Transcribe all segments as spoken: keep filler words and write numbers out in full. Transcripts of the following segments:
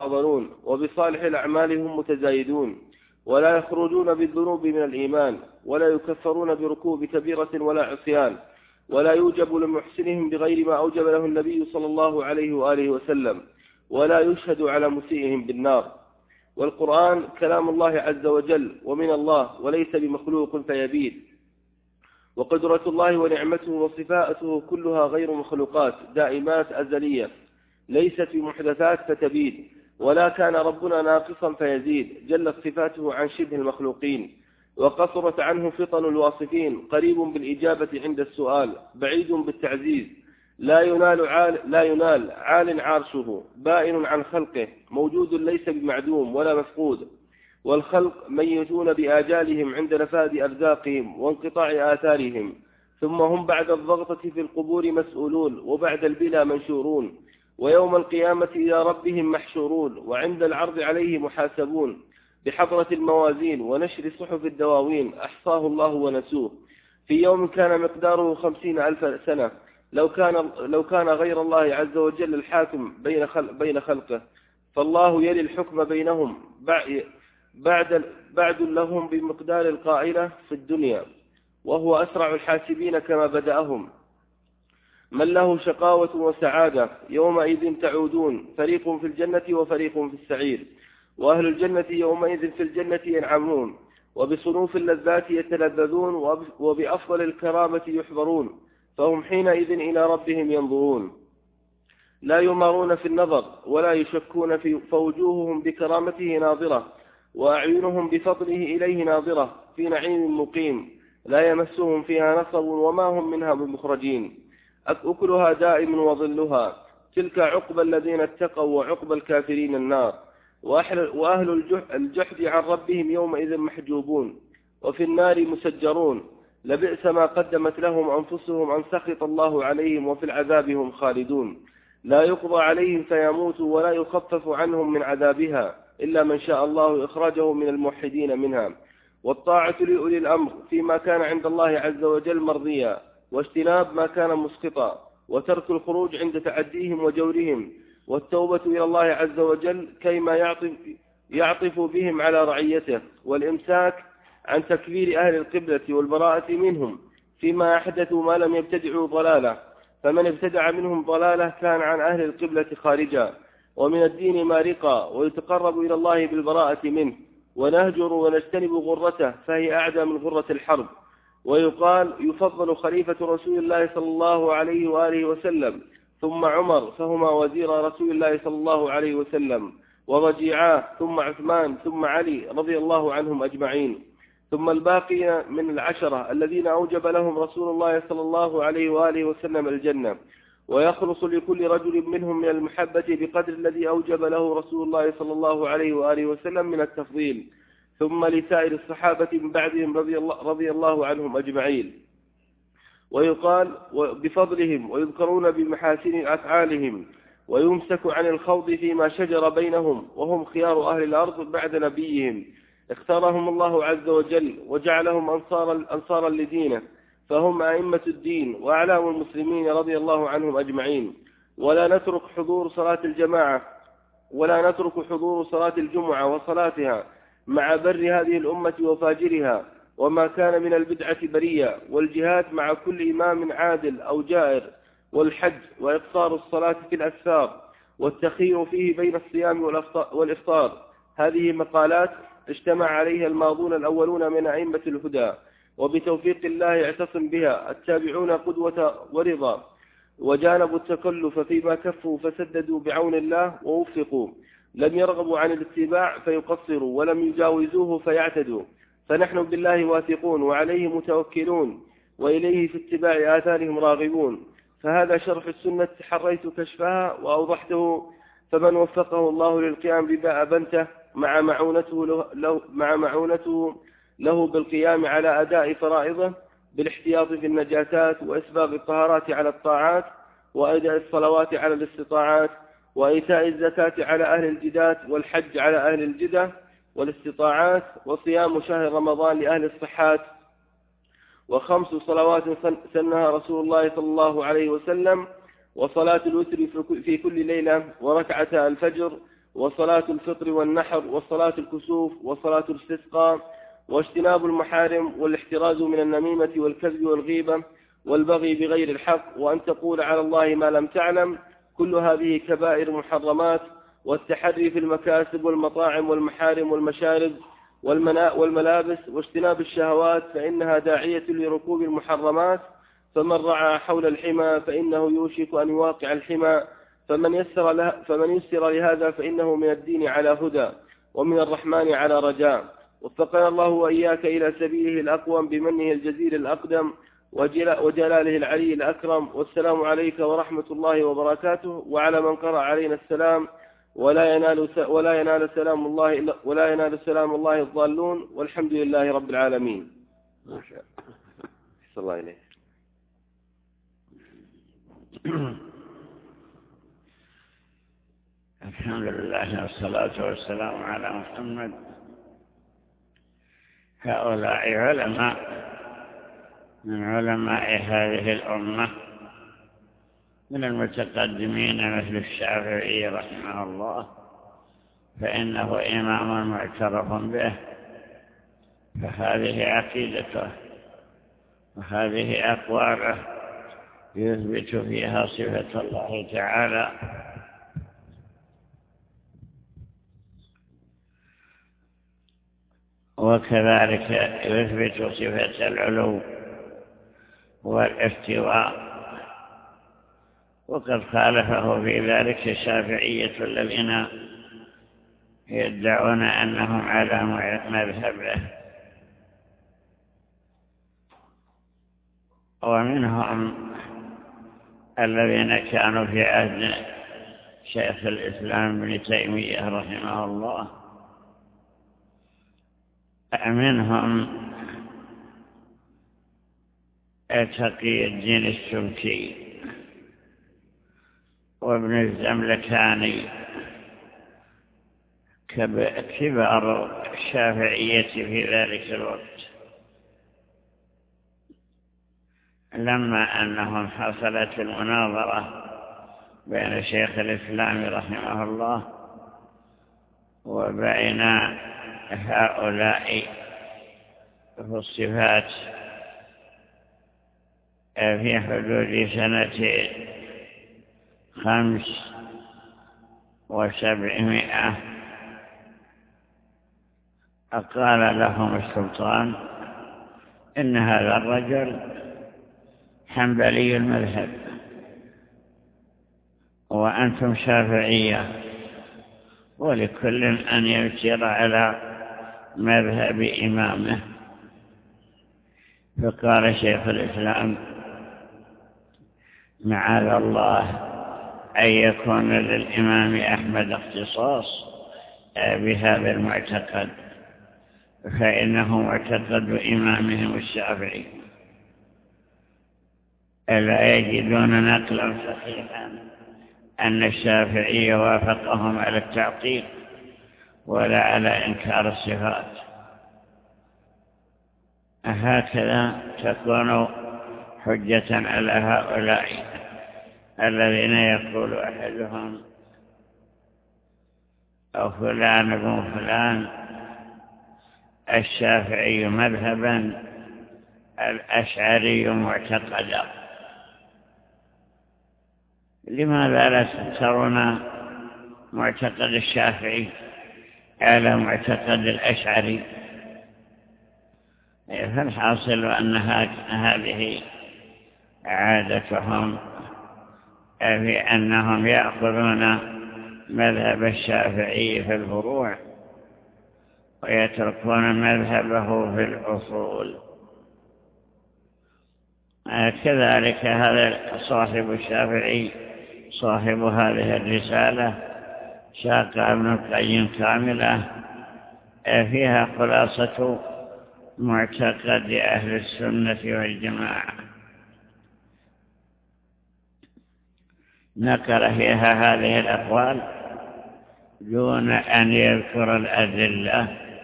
يتفاضلون، وبصالح الأعمال هم متزايدون، ولا يخرجون بالذنوب من الإيمان، ولا يكفرون بركوب كبيرة ولا عصيان، ولا يوجب لمحسنهم بغير ما أوجب له النبي صلى الله عليه وآله وسلم، ولا يشهد على مسيئهم بالنار. والقرآن كلام الله عز وجل ومن الله، وليس بمخلوق فيبيد. وقدرة الله ونعمته وصفاته كلها غير مخلوقات دائمات أزلية، ليست بمحدثات فتبيد، ولا كان ربنا ناقصا فيزيد، جلت صفاته عن شبه المخلوقين، وقصرت عنه فطن الواصفين، قريب بالإجابة عند السؤال، بعيد بالتعزيز، لا ينال عال, لا ينال عال عرشه، بائن عن خلقه، موجود ليس بمعدوم ولا مفقود. والخلق ميتون بآجالهم عند نفاذ أرزاقهم وانقطاع آثارهم، ثم هم بعد الضغطة في القبور مسؤولون، وبعد البلا منشورون، ويوم القيامة إلى ربهم محشورون، وعند العرض عليه محاسبون، بحضرة الموازين ونشر صحف الدواوين، أحصاه الله ونسوه، في يوم كان مقداره خمسين ألف سنة. لو كان, لو كان غير الله عز وجل الحاكم بين, خلق بين خلقه، فالله يلي الحكم بينهم بعد, بعد لهم بمقدار القائلة في الدنيا، وهو أسرع الحاسبين كما بدأهم. من له شقاوة وسعادة يومئذ تعودون، فريق في الجنة وفريق في السعير، وأهل الجنة يومئذ في الجنة ينعمون، وبصنوف اللذات يتلذذون، وبأفضل الكرامة يحضرون، فهم حينئذ إلى ربهم ينظرون، لا يمارون في النظر ولا يشكون في، فوجوههم بكرامته ناظرة، وأعينهم بفضله إليه ناظرة، في نعيم مقيم لا يمسهم فيها نصب، وما هم منها بمخرجين، أكلها دائم وظلها، تلك عقبى الذين اتقوا، وعقبى الكافرين النار. وأهل الجحد عن ربهم يومئذ محجوبون، وفي النار مسجرون، لبئس ما قدمت لهم أنفسهم أن سخط الله عليهم، وفي العذاب هم خالدون، لا يقضى عليهم فيموتوا، ولا يخفف عنهم من عذابها إلا من شاء الله إخراجه من الموحدين منها. والطاعة لأولي الأمر فيما كان عند الله عز وجل مرضيا، واجتناب ما كان مسقطا، وترك الخروج عند تعديهم وجورهم، والتوبة إلى الله عز وجل كيما يعطف, يعطف بهم على رعيته، والإمساك عن تكبير أهل القبلة والبراءة منهم فيما أحدثوا ما لم يبتدعوا ضلالة، فمن ابتدع منهم ضلالة كان عن أهل القبلة خارجا، ومن الدين مارقا، ويتقرب إلى الله بالبراءة منه، ونهجر ونجتنب غرته، فهي أعدى من غرة الحرب. ويقال يفضل خليفة رسول الله صلى الله عليه وآله وسلم ثم عمر، فهما وزير رسول الله صلى الله عليه وسلم، ورجيعاه، ثم عثمان، ثم علي رضي الله عنهم أجمعين، ثم الباقي من العشرة الذين أوجب لهم رسول الله صلى الله عليه وآله وسلم الجنة، ويخلص لكل رجل منهم من المحبة بقدر الذي أوجب له رسول الله صلى الله عليه وآله وسلم من التفضيل، ثم لسائر الصحابة من بعدهم رضي الله, رضي الله عنهم أجمعين. ويقال بفضلهم، ويذكرون بمحاسن أفعالهم، ويمسك عن الخوض فيما شجر بينهم، وهم خيار أهل الأرض بعد نبيهم، اختارهم الله عز وجل وجعلهم أنصارا, أنصارا لدينه، فهم أئمة الدين وأعلام المسلمين رضي الله عنهم أجمعين. ولا نترك حضور صلاة الجماعة ولا نترك حضور صلاة الجمعة وصلاتها مع بر هذه الأمة وفاجرها، وما كان من البدعة برية، والجهاد مع كل إمام عادل أو جائر، والحج، وإقصار الصلاة في الأسفار، والتخير فيه بين الصيام والإفطار. هذه مقالات اجتمع عليها الماضون الأولون من أئمة الهدى، وبتوفيق الله اعتصم بها التابعون قدوة ورضا، وجانبوا التكلف فيما كفوا فسددوا بعون الله ووفقوا، لم يرغبوا عن الاتباع فيقصروا، ولم يجاوزوه فيعتدوا. فنحن بالله واثقون، وعليه متوكلون، وإليه في اتباع آثارهم راغبون. فهذا شرح السنة حريت كشفها وأوضحته، فمن وفقه الله للقيام بما أبنته مع معونته له, مع معونته له بالقيام على أداء فرائضه، بالاحتياط في النجاسات، وإسباغ الطهارات على الطاعات، وأداء الصلوات على الاستطاعات، وإيتاء الزكاة على أهل الجدات، والحج على أهل الجدة والاستطاعات، وصيام شهر رمضان لأهل الصحات، وخمس صلوات سنها رسول الله صلى الله عليه وسلم، وصلاة الوتر في كل ليلة، وركعة الفجر، وصلاة الفطر والنحر وصلاة الكسوف وصلاة الاستسقاء واجتناب المحارم والاحتراز من النميمة والكذب والغيبة والبغي بغير الحق وأن تقول على الله ما لم تعلم، كل هذه كبائر محرمات. والتحري في المكاسب والمطاعم والمحارم والمشارب والملابس واجتناب الشهوات فإنها داعية لركوب المحرمات. فمن رعى حول الحمى فإنه يوشك أن يواقع الحمى، فمن يسر, له فمن يسر لهذا فإنه من الدين على هدى ومن الرحمن على رجاء. وفقنا الله وإياك إلى سبيله الأقوم بمنه الجزيل الأقدم وجلاله العلي الأكرم. والسلام عليك ورحمة الله وبركاته وعلى من قرأ علينا السلام، ولا ينال ولا ينال سلام الله ولا ينال سلام الله الضالون، والحمد لله رب العالمين. ما شاء الله. صلى الله عليه. الحمد لله والصلاة والسلام على محمد. هؤلاء علماء من علماء هذه الأمة من المتقدمين مثل الشافعي رحمه الله، فإنه إمام معترف به، فهذه عقيدته وهذه أقواله يثبت فيها صفة الله تعالى. وكذلك يثبت صفة العلو والاستواء. وقد خالفه في ذلك الشافعية الذين يدعون أنهم على مذهبه، ومنهم الذين كانوا في عهد شيخ الإسلام ابن تيمية رحمه الله، منهم تقي الدين السبكي وابن الزملكاني كبار الشافعية في ذلك الوقت، لما أنهم حصلت المناظرة بين شيخ الإسلام رحمه الله وبين هؤلاء في الصفات في حدود سنة خمس وسبعمائة، أقال لهم السلطان إن هذا الرجل حنبلي المذهب وأنتم شافعية، ولكل أن يسير على مذهب إمامه. فقال شيخ الإسلام معاذ الله أن يكون للإمام أحمد اختصاص بهذا المعتقد، فإنه معتقد إمامهم الشافعي، ألا يجدون نقلا صحيحا أن الشافعي وافقهم على التعطيل ولا على إنكار الصفات. هكذا تكون حجة على هؤلاء الذين يقول أحدهم أو فلان ابن فلان الشافعي مذهبا الأشعري معتقدا. لماذا لا تذكرون معتقد الشافعي على معتقد الأشعري؟ فالحاصل أن هذه عادتهم في أنهم يأخذون مذهب الشافعي في الفروع ويتركون مذهبه في الأصول. كذلك هذا صاحب الشافعي صاحب هذه الرسالة شاق ابن القيم كاملة فيها خلاصة معتقد أهل السنة والجماعة، نقل فيها هذه الأقوال دون أن يذكر الأدلة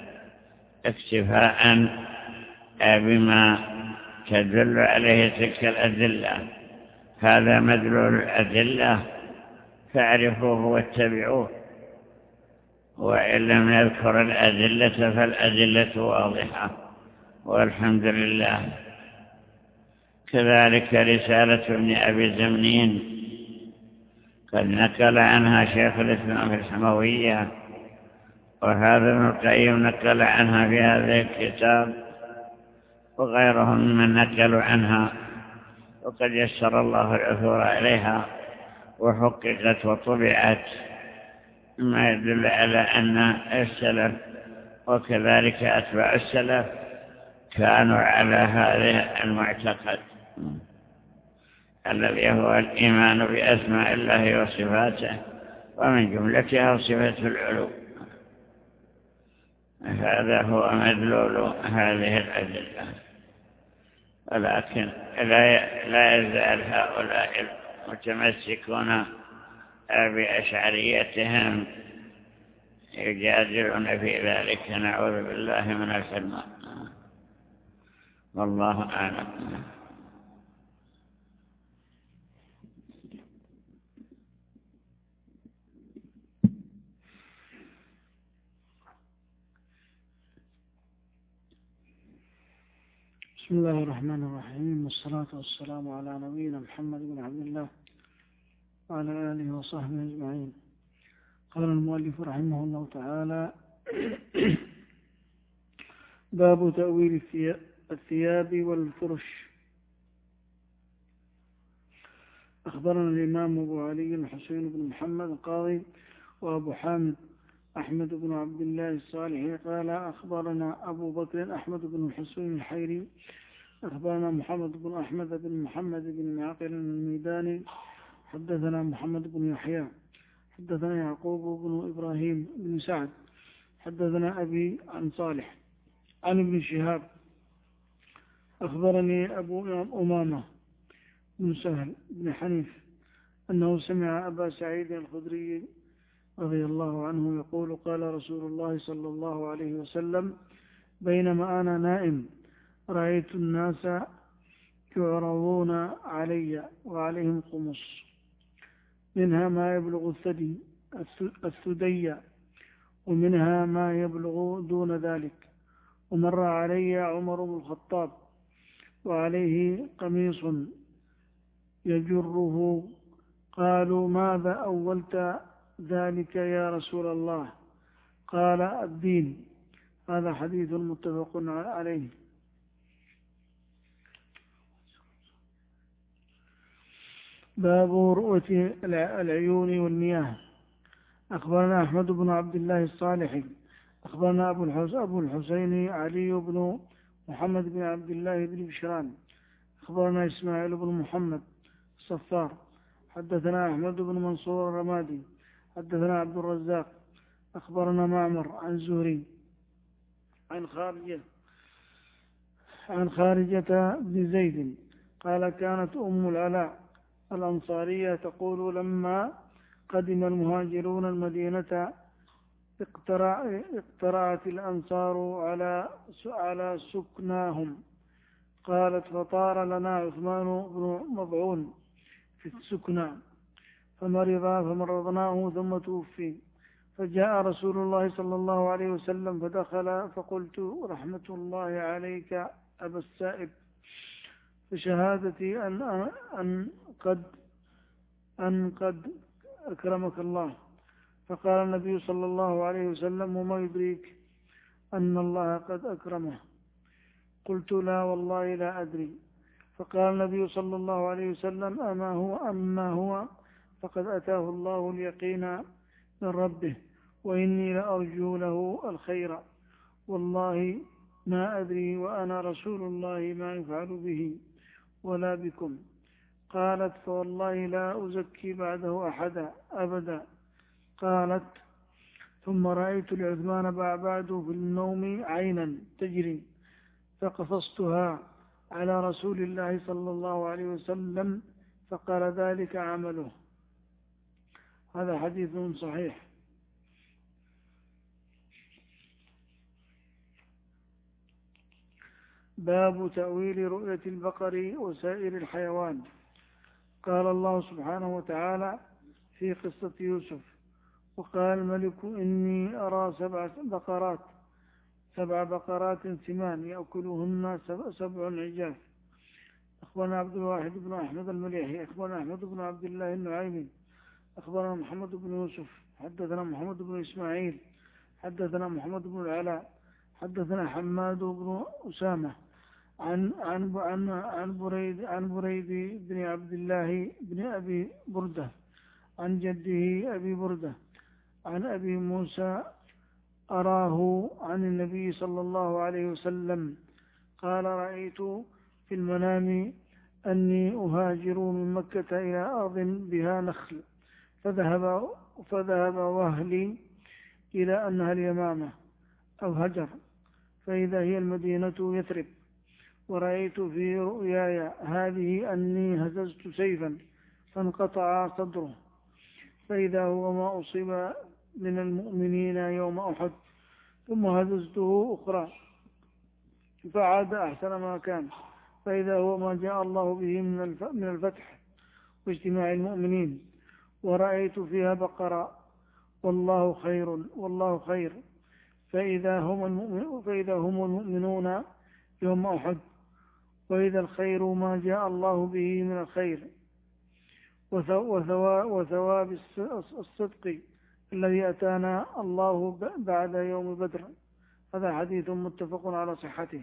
اكتفاء بما تدل عليه تلك الأدلة. هذا مدلول الأدلة فاعرفوه واتبعوه، وإن لم يذكر الأدلة فالأدلة واضحة والحمد لله. كذلك رسالة ابن أبي زمنين قد نقل عنها شيخ الإسلام في الحموية، وهذا ابن القيم نقل عنها في هذا الكتاب، وغيرهم من نقلوا عنها، وقد يسر الله العثور إليها وحققت وطبعت، ما يدل على أن السلف وكذلك أتباع السلف كانوا على هذا المعتقد الذي هو الإيمان بأسماء الله وصفاته، ومن جملتها صفة العلو. هذا هو مدلول هذه الأدلة. ولكن لا يزال هؤلاء المتمسكون بأشعريتهم يجادلون في ذلك، نعوذ بالله من الحرمان، والله أعلم. بسم الله الرحمن الرحيم، والصلاة والسلام على نبينا محمد بن عبد الله وعلى آله وصحبه أجمعين. قال المؤلف رحمه الله تعالى: باب تأويل الثياب والفرش. أخبرنا الإمام أبو علي الحسين بن محمد القاضي وأبو حامد أحمد بن عبد الله الصالحي قال: أخبرنا أبو بكر أحمد بن الحسين الحيري أخبرنا محمد بن أحمد بن محمد بن معقل الميداني حدثنا محمد بن يحيى حدثنا يعقوب بن إبراهيم بن سعد حدثنا أبي عن صالح عن ابن شهاب أخبرني أبو أمامة بن سهل بن حنيف أنه سمع أبا سعيد الخدري رضي الله عنه يقول: قال رسول الله صلى الله عليه وسلم: بينما أنا نائم رأيت الناس يعرضون علي وعليهم قمص منها ما يبلغ الثدي الثدي ومنها ما يبلغ دون ذلك، ومر علي عمر بن الخطاب وعليه قميص يجره. قالوا: ماذا أولت ذلك يا رسول الله؟ قال: الدين. هذا حديث متفق عليه. باب رؤية العيون والمياه. أخبرنا أحمد بن عبد الله الصالحي أخبرنا أبو الحسين علي بن محمد بن عبد الله بن بشران أخبرنا إسماعيل بن محمد الصفار حدثنا أحمد بن منصور الرمادي حدثنا عبد الرزاق أخبرنا معمر عن زهري عن خارجة عن خارجة بن زيد قال: كانت أم العلاء الأنصارية تقول: لما قدم المهاجرون المدينة اقترع اقترعت الأنصار على على سكناهم. قالت: فطار لنا عثمان بن مضعون في السكنى فمرض فمرضناه ثم توفي، فجاء رسول الله صلى الله عليه وسلم فدخل فقلت: رحمة الله عليك أبا السائب، فشهادتي أن, أن قد أن قد أكرمك الله. فقال النبي صلى الله عليه وسلم: وما يدريك أن الله قد أكرمه؟ قلت: لا والله لا أدري. فقال النبي صلى الله عليه وسلم: أما هو أما هو فقد أتاه الله اليقين من ربه، وإني لأرجو له الخير، والله ما أدري وأنا رسول الله ما يفعل به ولا بكم. قالت: فوالله لا أزكي بعده أحدا أبدا. قالت: ثم رأيت لعثمان بعد في النوم عينا تجري فقصصتها على رسول الله صلى الله عليه وسلم فقال: ذلك عمله. هذا حديث صحيح. باب تأويل رؤية البقر وسائر الحيوان. قال الله سبحانه وتعالى في قصة يوسف: وقال الملك إني أرى سبع بقرات سبع بقرات سمان يأكلهن سبع, سبع عجاف. أخبرنا عبد الواحد بن أحمد المليحي أخبرنا أحمد بن عبد الله النعيمي أخبرنا محمد بن يوسف حدثنا محمد بن إسماعيل حدثنا محمد بن العلاء حدثنا حماد بن أسامة عن عن عن عن بريد عن بريد بن عبد الله بن أبي بردة عن جده أبي بردة عن أبي موسى أراه عن النبي صلى الله عليه وسلم قال رأيت في المنام أني أهاجر من مكة إلى أرض بها نخل فذهب فذهب وهلي إلى أنها اليمامة أو هجر فإذا هي المدينة يثرب. ورأيت في رؤياي هذه أني هززت سيفا فانقطع صدره فإذا هو ما أصيب من المؤمنين يوم أحد ثم هززته أخرى فعاد أحسن ما كان فإذا هو ما جاء الله به من الفتح واجتماع المؤمنين. ورأيت فيها بقرة والله خير والله خير فإذا هم المؤمنون, فإذا هم المؤمنون يوم أحد وإذا الخير ما جاء الله به من الخير وثواب الصدق الذي أتانا الله بعد يوم بدر. هذا حديث متفق على صحته.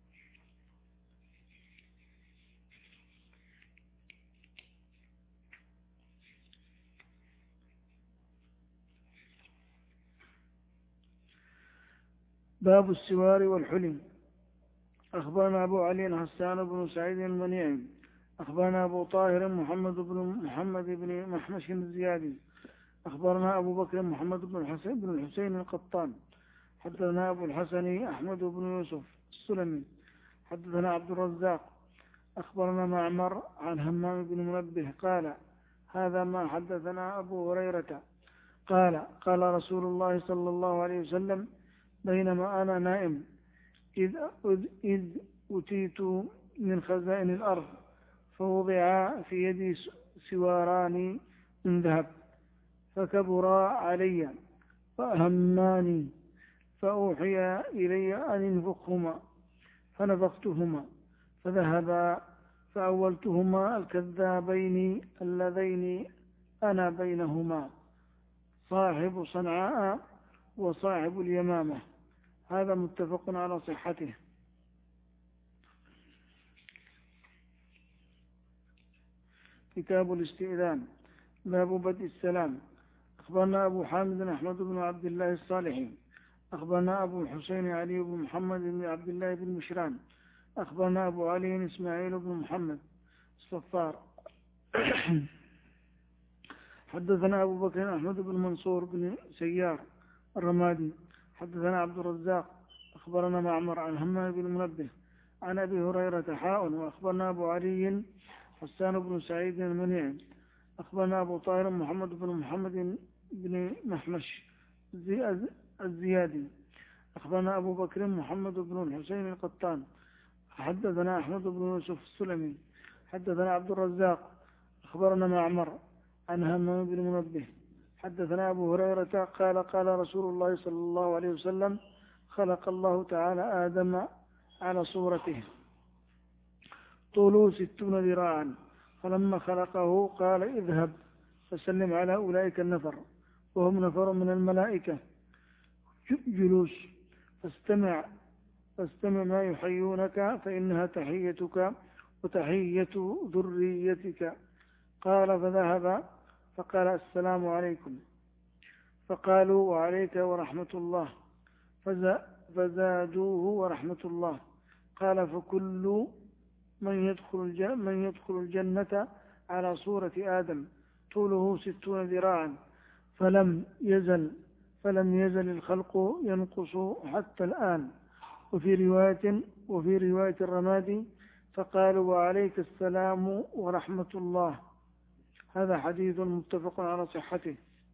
باب السوار والحلم. أخبرنا أبو علي حسان بن سعيد المنيعي أخبرنا أبو طاهر محمد بن محمد بن محمش الزيادي أخبرنا أبو بكر محمد بن الحسين بن الحسين القطان حدثنا أبو الحسن أحمد بن يوسف السلمي حدثنا عبد الرزاق أخبرنا معمر عن همام بن منبه قال هذا ما حدثنا أبو هريرة قال قال رسول الله صلى الله عليه وسلم بينما أنا نائم إذ, إذ أتيت من خزائن الأرض فوضع في يدي سواران من ذهب فكبرا علي فأهماني فأوحي إلي أن انفخهما فنفختهما فذهبا فأولتهما الكذابين اللذين أنا بينهما صاحب صنعاء وصاحب اليمامة. هذا متفق على صحته. كتاب الاستئذان. باب بدء السلام. أخبرنا أبو حامد أحمد بن عبد الله الصالحي أخبرنا أبو الحسين علي بن محمد بن عبد الله بن مشران أخبرنا أبو علي إسماعيل بن محمد الصفار حدثنا أبو بكر أحمد بن منصور بن سيار الرمادي حدثنا عبد الرزاق أخبرنا معمر عن همام بن منبه عن أبي هريرة حاء وأخبرنا أبو علي حسان بن سعيد المنيعي أخبرنا أبو طاهر محمد بن محمد بن محمش الزيادي أخبرنا أبو بكر محمد بن الحسين القطان حدثنا أحمد بن يوسف السلمي حدثنا عبد الرزاق أخبرنا معمر عن همام بن منبه حدثنا أبو هريرة قال قال رسول الله صلى الله عليه وسلم خلق الله تعالى آدم على صورته طوله ستون ذراعا فلما خلقه قال اذهب فسلم على أولئك النفر وهم نفر من الملائكة جلوس فاستمع فاستمع ما يحيونك فإنها تحيتك وتحية ذريتك. قال فذهب فقال السلام عليكم فقالوا وعليك ورحمة الله فزادوه ورحمة الله. قال فكل من يدخل الجنة, من يدخل الجنة على صورة آدم طوله ستون ذراعا فلم يزل فلم يزل الخلق ينقص حتى الآن. وفي رواية وفي رواية الرمادي فقالوا وعليك السلام ورحمة الله. هذا حديث متفق على صحته.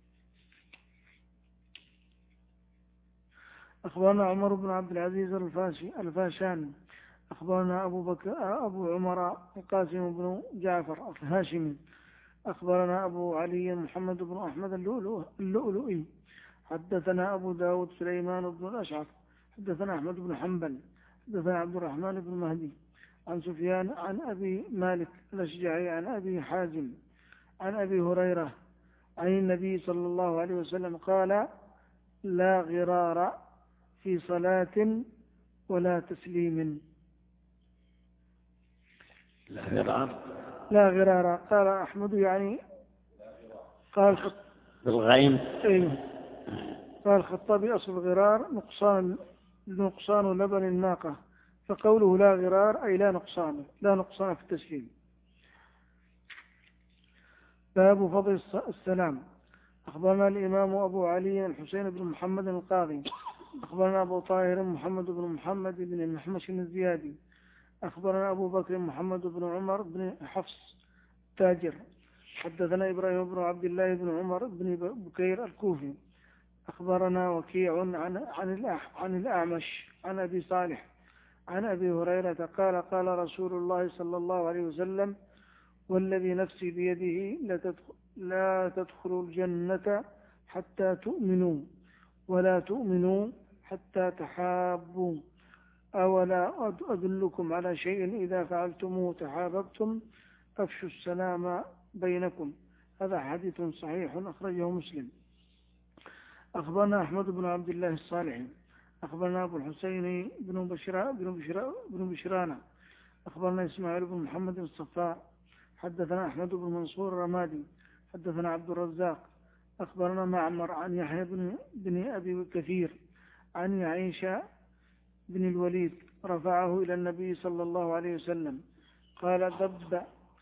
أخبرنا عمر بن عبد العزيز الفاشاني أخبرنا أبو بكر أبو عمر القاسم بن جعفر الهاشمي أخبرنا أبو علي محمد بن أحمد اللؤلؤي حدثنا أبو داود سليمان بن الأشعث حدثنا أحمد بن حنبل حدثنا عبد الرحمن بن مهدي عن سفيان عن أبي مالك الأشجعي عن أبي حازم عن أبي هريرة عن النبي صلى الله عليه وسلم قال لا غرار في صلاة ولا تسليم. لا غرار لا غرار قال أحمد يعني قال بالغين. أيوه قال الخطابي أصل الغرار نقصان نقصان لبن الناقة، فقوله لا غرار أي لا نقصان لا نقصان في التسليم. باب فضل السلام. أخبرنا الإمام أبو علي الحسين بن محمد القاضي أخبرنا أبو طاهر محمد بن محمد بن المحمش الزيادي أخبرنا أبو بكر محمد بن عمر بن حفص تاجر حدثنا إبراهيم بن عبد الله بن عمر بن بكير الكوفي أخبرنا وكيع عن عن عن الأعمش عن أبي صالح عن أبي هريرة قال قال رسول الله صلى الله عليه وسلم والذي نفسي بيده لا تدخلوا الجنة حتى تؤمنوا ولا تؤمنوا حتى تحابوا أولا أدلكم على شيء إذا فعلتموه تحاببتم أفشوا السلام بينكم. هذا حديث صحيح أخرجه مسلم. أخبرنا أحمد بن عبد الله الصالحي أخبرنا أبو الحسين بن بشرا بن بشرا بن بشرانا أخبرنا إسماعيل بن محمد الصفاء حدثنا أحمد بن منصور الرمادي حدثنا عبد الرزاق أخبرنا معمر عن يحيى بن, بن أبي كثير عن عائشة بن الوليد رفعه إلى النبي صلى الله عليه وسلم قال دب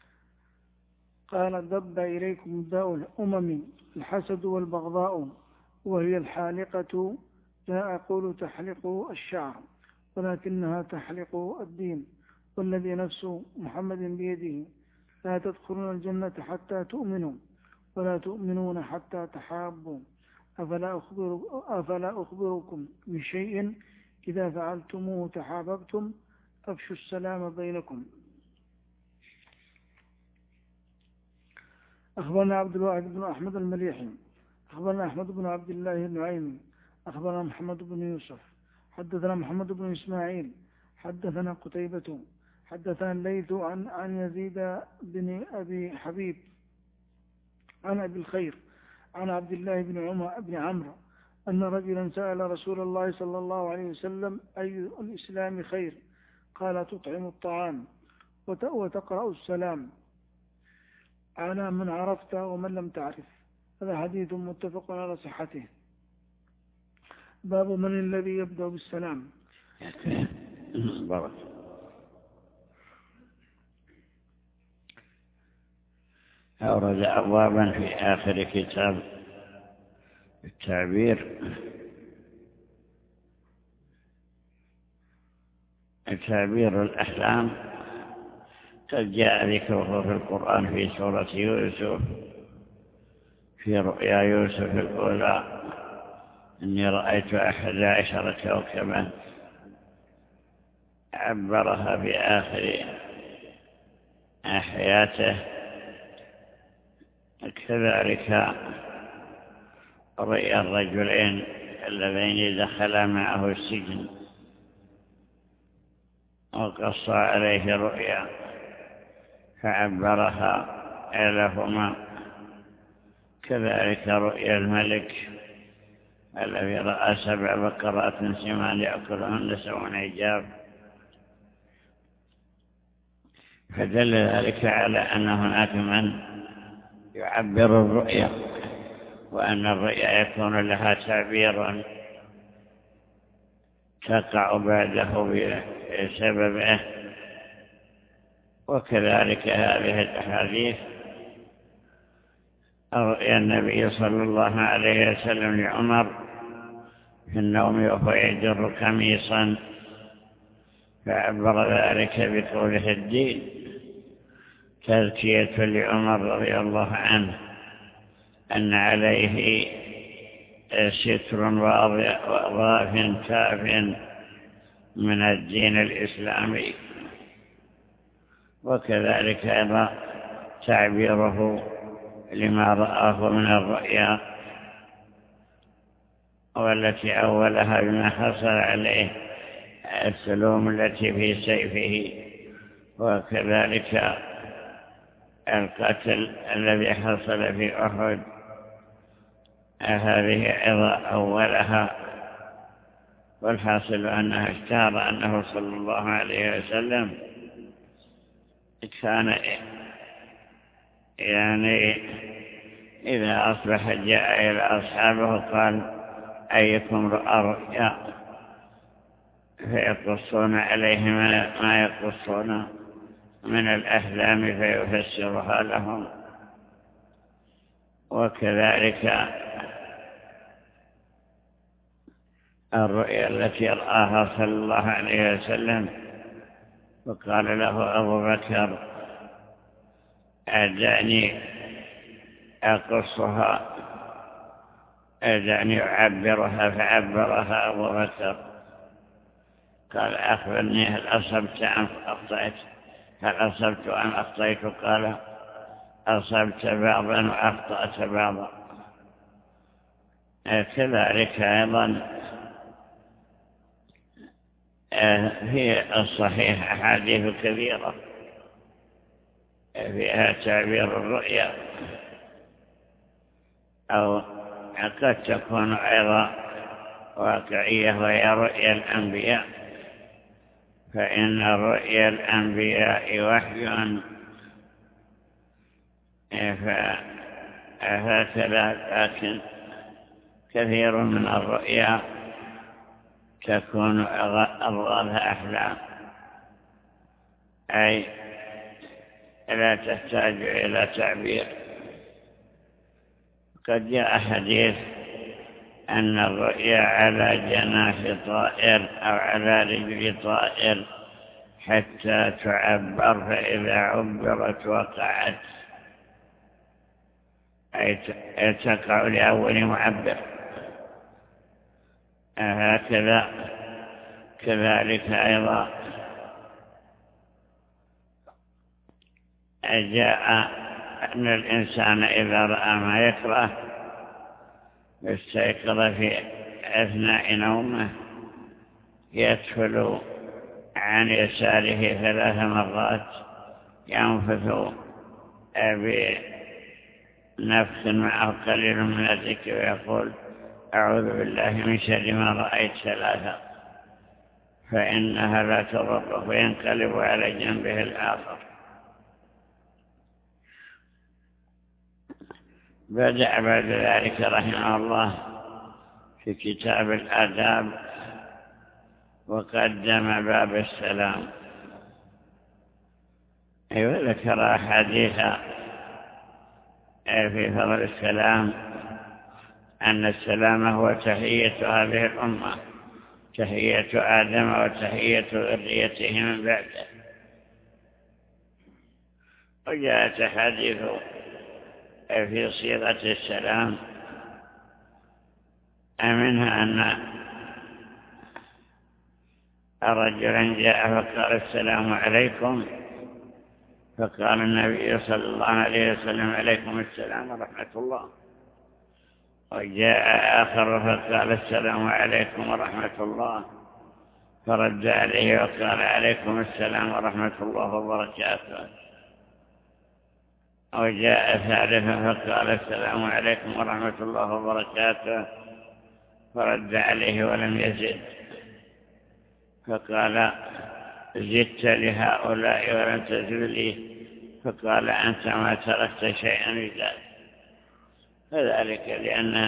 قال دب إليكم داء الأمم الحسد والبغضاء وهي الحالقة لا أقول تحلق الشعر ولكنها تحلق الدين والذي نفس محمد بيده لا تدخلون الجنة حتى تؤمنوا ولا تؤمنون حتى تحابوا أفلا, أخبر أفلا أخبركم بشيء إذا فعلتموه تحاببتم أفشوا السلام بينكم. أخبرنا عبد الواحد بن أحمد المليحي أخبرنا أحمد بن عبد الله النعيمي أخبرنا محمد بن يوسف حدثنا محمد بن إسماعيل حدثنا قتيبة حدثنا الليث عن عن يزيد بن أبي حبيب عن أبي الخير عن عبد الله بن عمر بن عمرو أن رجلا سأل رسول الله صلى الله عليه وسلم أي الإسلام خير؟ قال تطعم الطعام وتقرأ السلام على من عرفت ومن لم تعرف. هذا حديث متفق على صحته. باب من الذي يبدأ بالسلام. بارك. أورد أبوابا في آخر كتاب التعبير تعبير الأحلام قد جاء ذكره في القرآن في سورة يوسف في رؤيا يوسف الأولى إني رأيت أحد عشر كوكبا عبرها في آخر حياته. كذلك رؤيا الرجلين اللذين دخلا معه السجن وقص عليه رؤيا فعبرها لهما. كذلك رؤيا الملك الذي رأى سبع بقرات سمان يأكلهن سبع عجاف. فدل ذلك على أن هناك من يعبر الرؤيا وأن الرؤيا يكون لها تعبير تقع بعده بسببه. وكذلك هذه الأحاديث رؤيا النبي صلى الله عليه وسلم لعمر في النوم وهو يجر قميصا فعبر ذلك بقوله الدين تزكية لعمر رضي الله عنه أن عليه ستر واضح كاف من الدين الإسلامي. وكذلك أيضا تعبيره لما رآه من الرؤيا، والتي أولها بما حصل عليه السلوم التي في سيفه، وكذلك القتل الذي حصل في أحد. هذه أيضا أولها. والحاصل أنها اشتهر أنه صلى الله عليه وسلم كان يعني إذا أصبح جاء إلى أصحابه قال: أيكم رأى رؤيا؟ فيقصون عليه ما يقصون من الأحلام فيفسرها لهم. وكذلك الرؤيا التي رآها صلى الله عليه وسلم، وقال له أبو بكر: أدعني أقصها، أدعني أعبرها، فعبرها أبو بكر. قال: أخبرني هل أصبت أم أخطأت؟ هل أصبت أم أخطأت؟ قال: أصبت بعضا وأخطأت بعضا. كذلك أيضا هي الصحيح أحاديث كثيرة فيها تعبير الرؤيا، أو قد تكون أيضا واقعية، وهي رؤيا الأنبياء، فإن رؤيا الأنبياء وحي، فهكذا. لكن كثير من الرؤيا تكون أضغاثها أحلام، أي لا تحتاج إلى تعبير. قد جاء حديث أن الرؤيا على جناح طائر أو على رجل طائر حتى تعبر، فإذا عبرت وقعت، أي تقع لأول معبر. هكذا كذلك أيضا جاء أن الإنسان إذا رأى ما يكره يستيقظ في أثناء نومه يدخل عن يساره ثلاث مرات، ينفث بنفخ معه قليل من الذكر ويقول: أعوذ بالله من شر ما رأيت ثلاثة، فإنها لا تضر، وينقلب على جنبه الآخر. بدأ بعد ذلك رحمه الله في كتاب الآداب وقدم باب السلام، وذكر أحاديث في فضل السلام، أن السلام هو تحية هذه الأمة، تحية آدم وتحية ذريته من بعده. وجاءت أحاديث في صيغة السلام، منها أن رجلا جاء فقال: السلام عليكم، فقال النبي صلى الله عليه وسلم: عليكم السلام ورحمة الله. وجاء آخر فقال: السلام عليكم ورحمة الله، فرد عليه وقال: عليكم السلام ورحمة الله وبركاته. وجاء ثالثا فقال: السلام عليكم ورحمة الله وبركاته، فرد عليه ولم يزد، فقال: زدت لهؤلاء ولم تزد لي، فقال: أنت ما تركت شيئا بذلك. فذلك لأن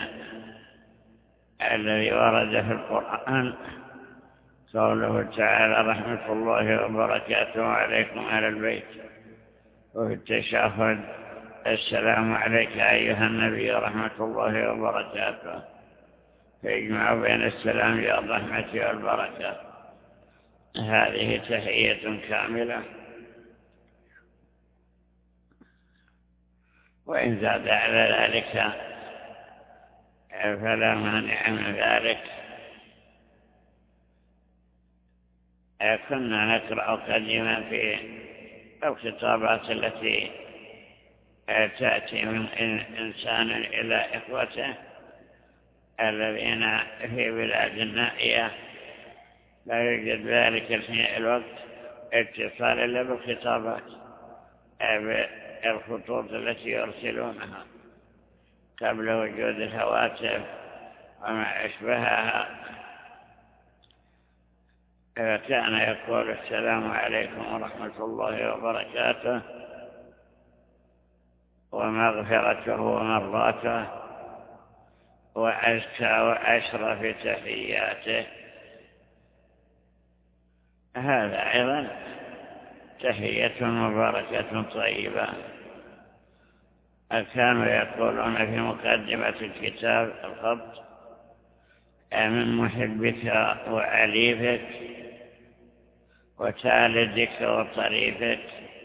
الذي ورد في القرآن قوله تعالى: رحمة الله وبركاته عليكم أهل البيت، وفي التشهد: السلام عليك أيها النبي ورحمة الله وبركاته، فيجمع بين السلام والرحمة والبركة. هذه تحية كاملة، وإن زاد على ذلك فلا مانع من ذلك. كنا نقرأ قديما في الخطابات التي تأتي من إنسان إلى إخوته الذين في بلاد النائية لا يوجد ذلك في الوقت اتصال إلا بالخطابات بالخطوط التي يرسلونها قبل وجود الهواتف وما أشبهها. كان يقول السلام عليكم ورحمة الله وبركاته ومغفرته ومرضاته وأزكى وأشرف تحياته. هذا أيضا تحية مباركة طيبة. كانوا يقولون في مقدمة الكتاب الخط من محبك وأليفك وتالدك وطريفك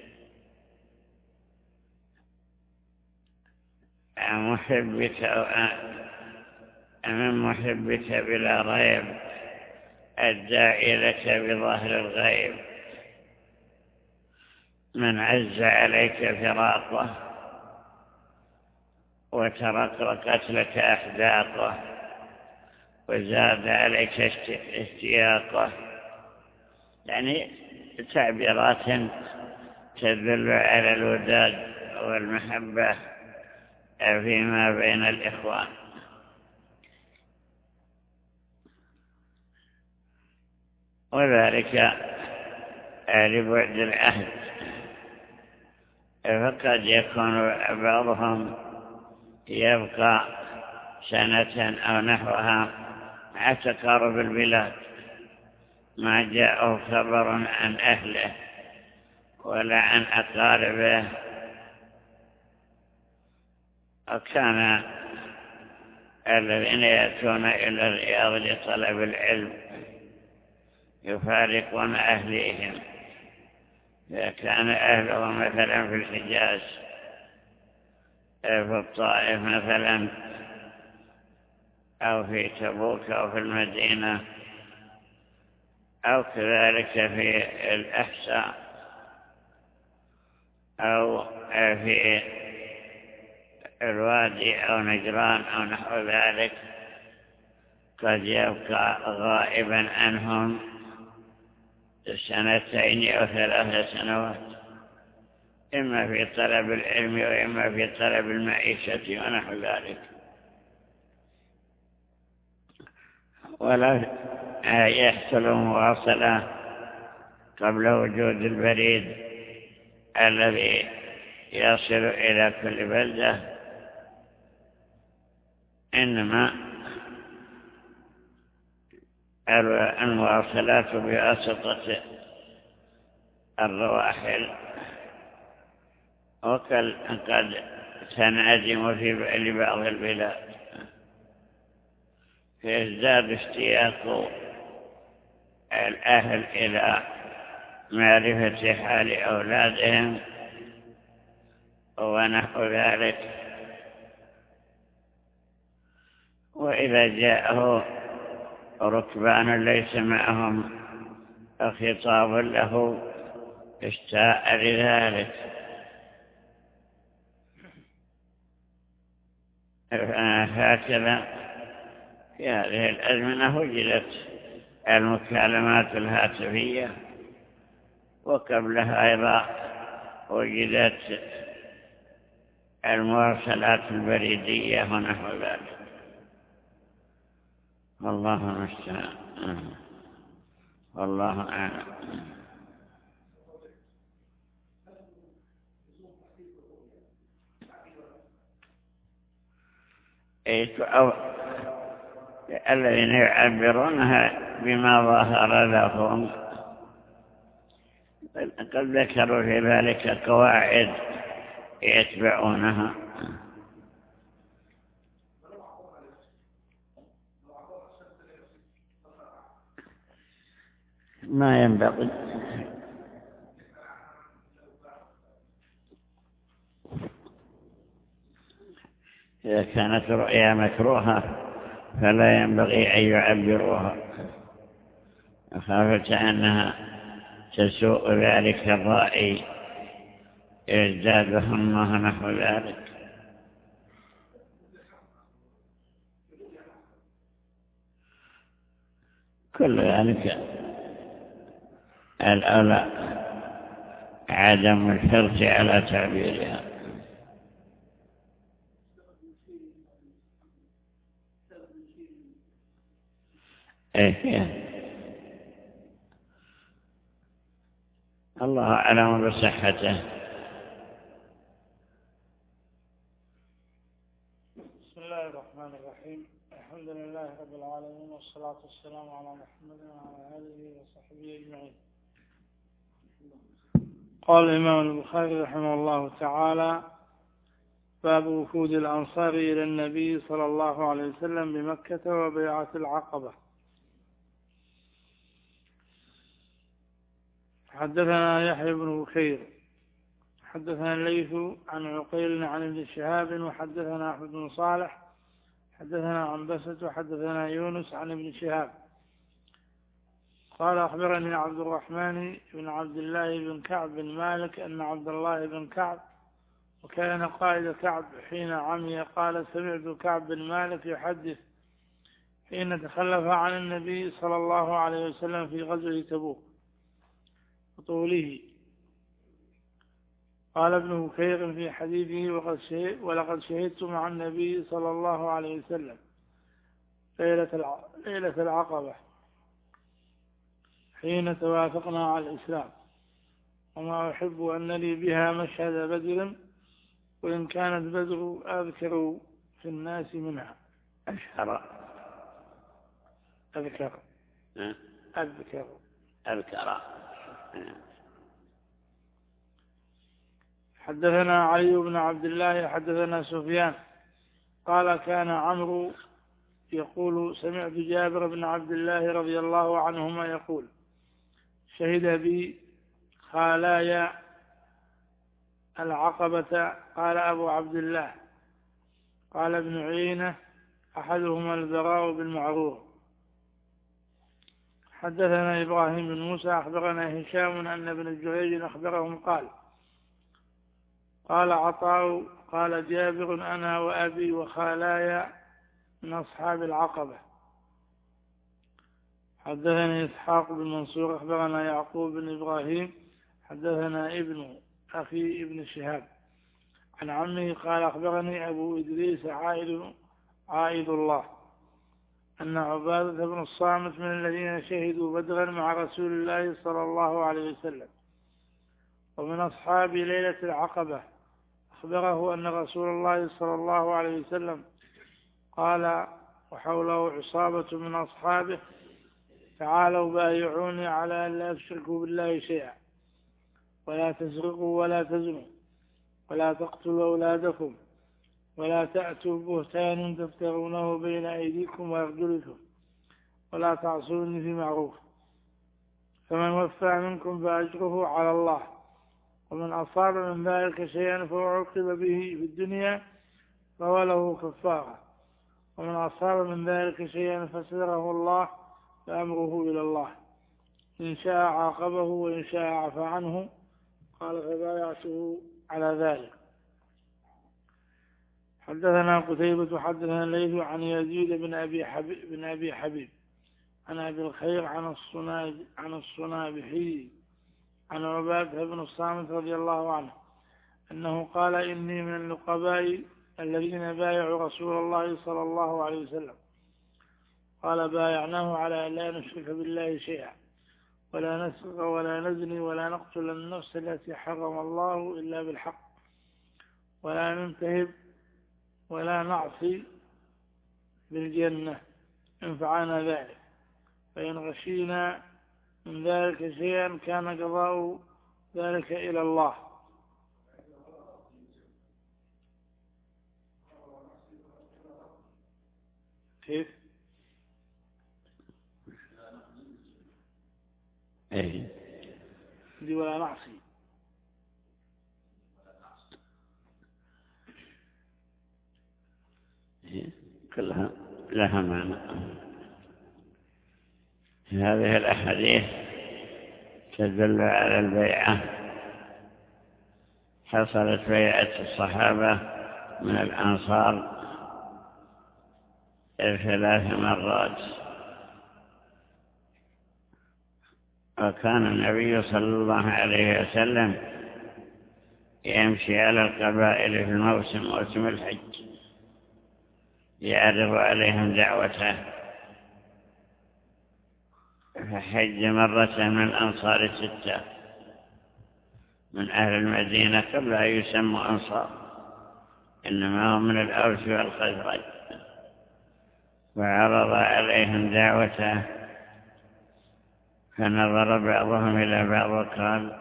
محبك من محبك بلا ريب الداعي لك بظاهر الغيب من عز عليك فراقه وترقرقت لك أحداقه وزاد عليك اشتياقه، يعني تعبيرات تدل على الوداد والمحبة فيما بين الإخوان. وذلك لبعد العهد، فقد يكون بعضهم يبقى سنة أو نحوها مع تقارب البلاد ما جاءه خبر عن أهله ولا عن أقاربه. وكان الذين يأتون إلى الرياض لطلب العلم يفارقون أهليهم، إذا كان أهلهم مثلا في الحجاز في الطائف مثلا أو في تبوك أو في المدينة أو كذلك في الأحساء أو في الوادي أو نجران أو نحو ذلك، قد يبقى غائبا عنهم سنتين أو ثلاث سنوات، إما في طلب العلم وإما في طلب المعيشة ونحو ذلك. ولا يحصل مواصلة قبل وجود البريد الذي يصل إلى كل بلدة، إنما المواصلات بواسطة الرواحل، وقد تنعدم في بعض البلاد، فيزداد اشتياق الأهل إلى معرفة حال أولادهم ونحو ذلك. وإذا جاءه ركبان ليس معهم خطاب له اشتاء لذلك. هكذا في هذه الأزمنة وجدت المكالمات الهاتفية، وقبلها أيضا وجدت المواصلات البريدية ونحو ذلك. والله المستعان، والله أعلم. الذين يعبرونها بما ظهر لهم قد ذكروا في ذلك قواعد يتبعونها. ما ينبغي إذا كانت رؤيا مكروهة فلا ينبغي أن يعبروها، خافت أنها تسوء ذلك الرأي يزداد همه نحو ذلك. كل ذلك الأولى عدم الحرص على تعبيرها. ايه الله أعلم بصحته. بسم الله الرحمن الرحيم. الحمد لله رب العالمين، والصلاة والسلام على محمد وعلى آله وصحبه أجمعين. قال الإمام البخاري رحمه الله تعالى: باب وفود الأنصار إلى النبي صلى الله عليه وسلم بمكة وبيعة العقبة. حدثنا يحيى بن بكير حدثنا الليث عن عقيل عن ابن شهاب وحدثنا أحمد بن صالح حدثنا عنبسة وحدثنا يونس عن ابن شهاب قال: أخبرني عبد الرحمن بن عبد الله بن كعب بن مالك أن عبد الله بن كعب وكان قائد كعب حين عمي قال: سمعت كعب بن مالك يحدث حين تخلف عن النبي صلى الله عليه وسلم في غزوة تبوك وطوله. قال ابن بكير في حديثه: وقد شهد ولقد شهدت مع النبي صلى الله عليه وسلم ليلة العقبة حين توافقنا على الإسلام، وما أحب أن لي بها مشهد بدر، وإن كانت بدر أذكر في الناس منها. أشهر أذكر أذكر أذكر. حدثنا علي بن عبد الله حدثنا سفيان قال: كان عمرو يقول: سمعت جابر بن عبد الله رضي الله عنهما يقول: شهد بي خالايا العقبة. قال أبو عبد الله. قال ابن عيينة: أحدهما البراء بالمعروف. حدثنا إبراهيم بن موسى أخبرنا هشام أن ابن جريج أخبرهم قال: قال عطاء قال جابر: أنا وأبي وخالايا من أصحاب العقبة. حدثنا إسحاق بن منصور أخبرنا يعقوب بن إبراهيم حدثنا ابن أخي ابن شهاب عن عمه قال: أخبرني أبو إدريس عائد, عائد الله أن عبادة بن الصامت من الذين شهدوا بدرا مع رسول الله صلى الله عليه وسلم ومن أصحاب ليلة العقبة أخبره أن رسول الله صلى الله عليه وسلم قال وحوله عصابة من أصحابه: تعالوا بايعوني على أن لا تشركوا بالله شيئا، ولا تسرقوا ولا تزنوا، ولا تقتلوا أولادكم، ولا تأتوا بهتان تفترونه بين أيديكم وأرجلكم، ولا تعصوني في معروف، فمن وفى منكم فأجره على الله، ومن أصاب من ذلك شيئا فعوقب به في الدنيا فهو له كفارة، ومن أصاب من ذلك شيئا فستره الله فأمره إلى الله، إن شاء عاقبه وإن شاء عفى عنه. قال: فبايعته على ذلك. حدثنا قتيبة حدثنا الليث عن يزيد بن أبي حبيب, بن أبي حبيب عن أبي الخير عن عن الصنابحي عن عبادة بن الصامت رضي الله عنه أنه قال: إني من النقباء الذين بايعوا رسول الله صلى الله عليه وسلم. قال: بايعناه على أن لا نشرك بالله شيئا، ولا نسرق ولا نزني، ولا نقتل النفس التي حرم الله إلا بالحق، ولا ننتهب ولا نعصي بالجنة إن فعلنا ذلك، فإن غشينا من ذلك شيئا كان قضاء ذلك إلى الله. كيف؟ ايه دي ولا نعصي. كلها لها معنى. هذه الأحاديث تدل على البيعة حصلت بيعة الصحابة من الأنصار ثلاث مرات، وكان النبي صلى الله عليه وسلم يمشي على القبائل في الموسم موسم الحج يعرض عليهم دعوته، فحج مرة من الأنصار ستة من أهل المدينة قبل أن يسموا أنصار، إنما هم من الأوس والخزرج، وعرض عليهم دعوته، فنظر بعضهم إلى بعض وقال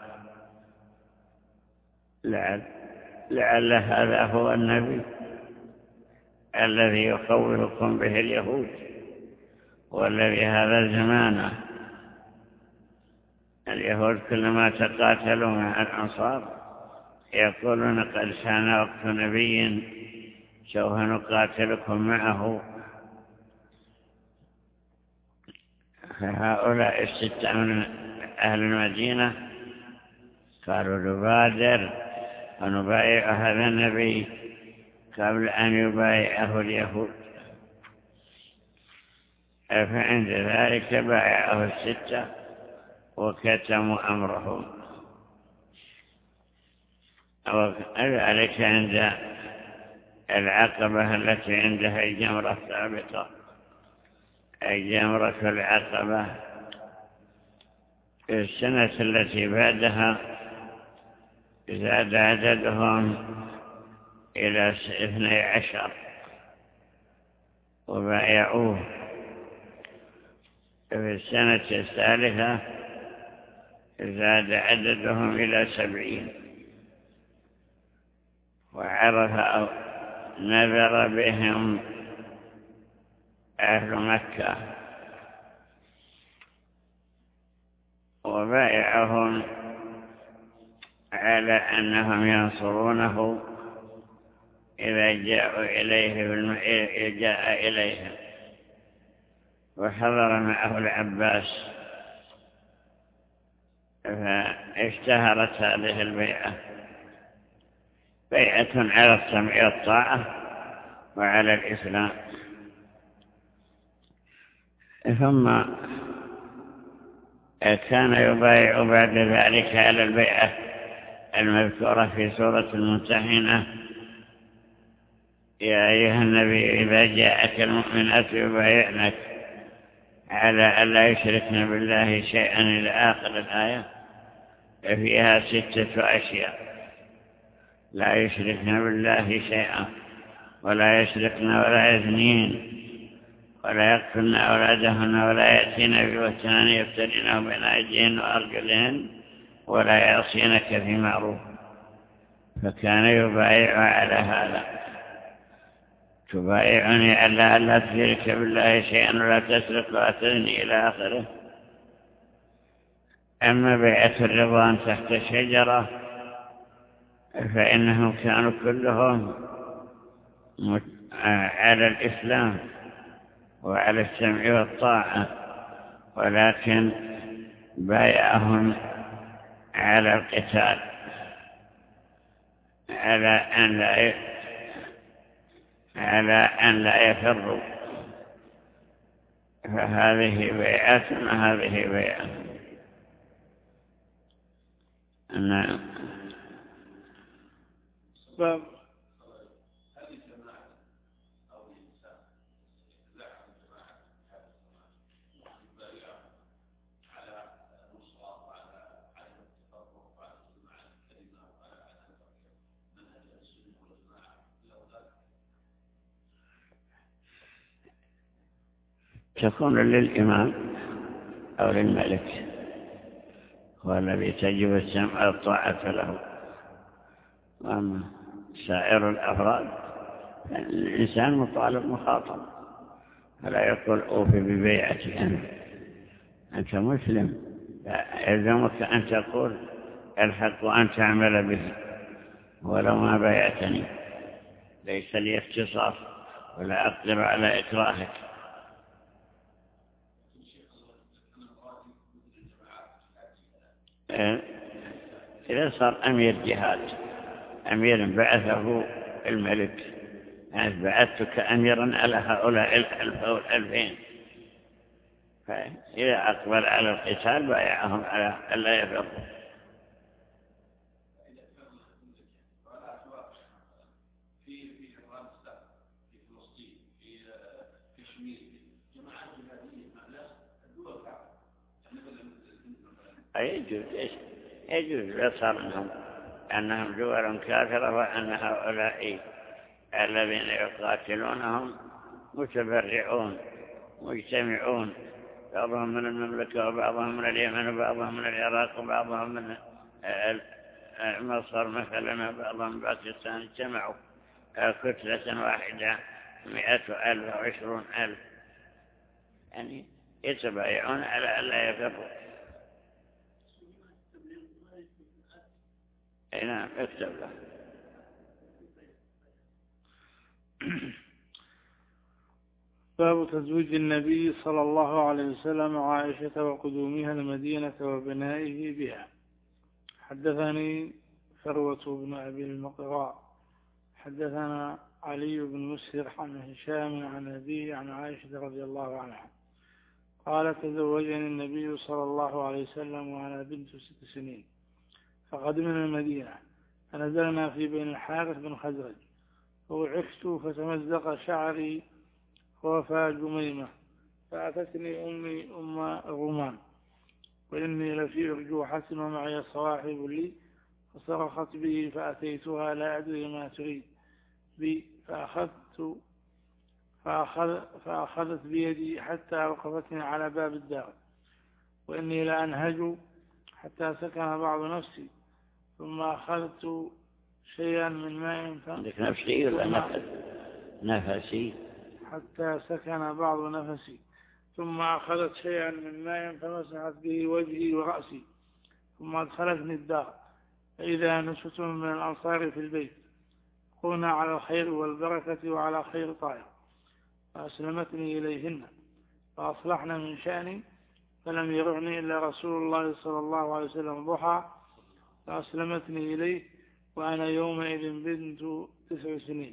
لعل, لعل هذا هو النبي الذي يخوفكم به اليهود، والذي هذا زمانه. اليهود كلما تقاتلوا مع الأنصار يقولون قد كان وقت نبي سوف نقاتلكم معه، فهؤلاء الستة من أهل المدينة قالوا نبادر ونبايع هذا النبي قبل أن يبايعه اليهود، فعند ذلك بايعه الستة وكتموا أمرهم. وذلك عند العقبة التي عندها الجمرة السابقة، الجمرة العقبة. في السنة التي بعدها زاد عددهم إلى اثني عشر وبايعوه. في السنة الثالثة زاد عددهم إلى سبعين، وعرف أو نذر بهم أهل مكة وبايعهم على أنهم ينصرونه إذا جاءوا إليه جاء إليهم، وحضر معه العباس، فاشتهرت هذه البيعة بيعة على السمع والطاعة وعلى الإسلام. ثم كان يبايع بعد ذلك على البيعة المذكورة في سورة الممتحنة: يا أيها النبي إذا جاءك المؤمنات يبايعنك على ألا يشركن بالله شيئا إلى آخر الآية، فيها ستة أشياء: لا يشركن بالله شيئا، ولا يسرقن، ولا يزنين، ولا يقتلن أولادهن، ولا يأتين ببهتان يفترينه بين أيديهن وأرجلهن، ولا يعصينك في معروف. فكان يبايع على هذا: تبايعني على ألا تشرك بالله شيئا، ولا تسرق، ولا تزني، إلى آخره. أما بيعة الرضوان تحت الشجرة فإنهم كانوا كلهم على الإسلام وعلى السمع والطاعة، ولكن بايعهم على القتال، على أن لا على أن لا يفروا. فهذه بيعة وهذه بيعة. نعم. باب تكون للإمام أو للملك، هو الذي تجب السمع والطاعة له. وأما سائر الأفراد الإنسان مطالب مخاطب، فلا يقول أوفي ببيعتي أنا، أنت مسلم، يلزمك أن تقول الحق وأن تعمل به ولو ما بايعتني، ليس لي اختصاص ولا أقدر على إكراهك. إذا صار أمير جهاد أمير بعثه الملك، يعني بعثتك أميرا على هؤلاء الألف أو الألفين، فإذا أقبل على القتال بايعهم على ألا يفروا. يجوز يجوز يصار منهم أنهم دول كافرة، وأن هؤلاء الذين يقاتلونهم متبرعون مجتمعون، بعضهم من المملكة وبعضهم من اليمن وبعضهم من العراق وبعضهم من مصر مثلا وبعضهم من باكستان، اجتمعوا كتلة واحدة مئة ألف أو عشرون ألف، يعني يتبايعون على ألا يفروا. نعم اكتب له. باب تزويج النبي صلى الله عليه وسلم عائشة وقدومها المدينة وبنائه بها. حدثني فروة بن أبي المقراء حدثنا علي بن مسهر عن هشام عن أبيه عن عائشة رضي الله عنها قال تزوجني النبي صلى الله عليه وسلم وأنا بنت ست سنين، فقدمنا المدينة فنزلنا في بين الحارث بن خزرج، فوعكت فتمزق شعري ووفى جميمة، فأتتني أمي أم الرومان وإني لفي أرجوحة ومعي صواحب لي، فصرخت به فأتيتها لا أدري ما تريد بي، فأخذت فأخذ فأخذت بيدي حتى وقفتني على باب الدار، وإني لأنهج حتى سكن بعض نفسي، ثم أخذت شيئا من ماء عندك نفسي ولا نفس نفسي حتى سكن بعض نفسي، ثم أخذت شيئا من ماء فمسحت به وجهي ورأسي، ثم أدخلتني الدار، فإذا نشط من الأنصار في البيت قلنا على الخير والبركة وعلى خير طائر، فأسلمتني إليهن فأصلحنا من شأني، فلم يرعني إلا رسول الله صلى الله عليه وسلم ضحى، فأسلمتني إليه وأنا يومئذ بنت تسع سنين.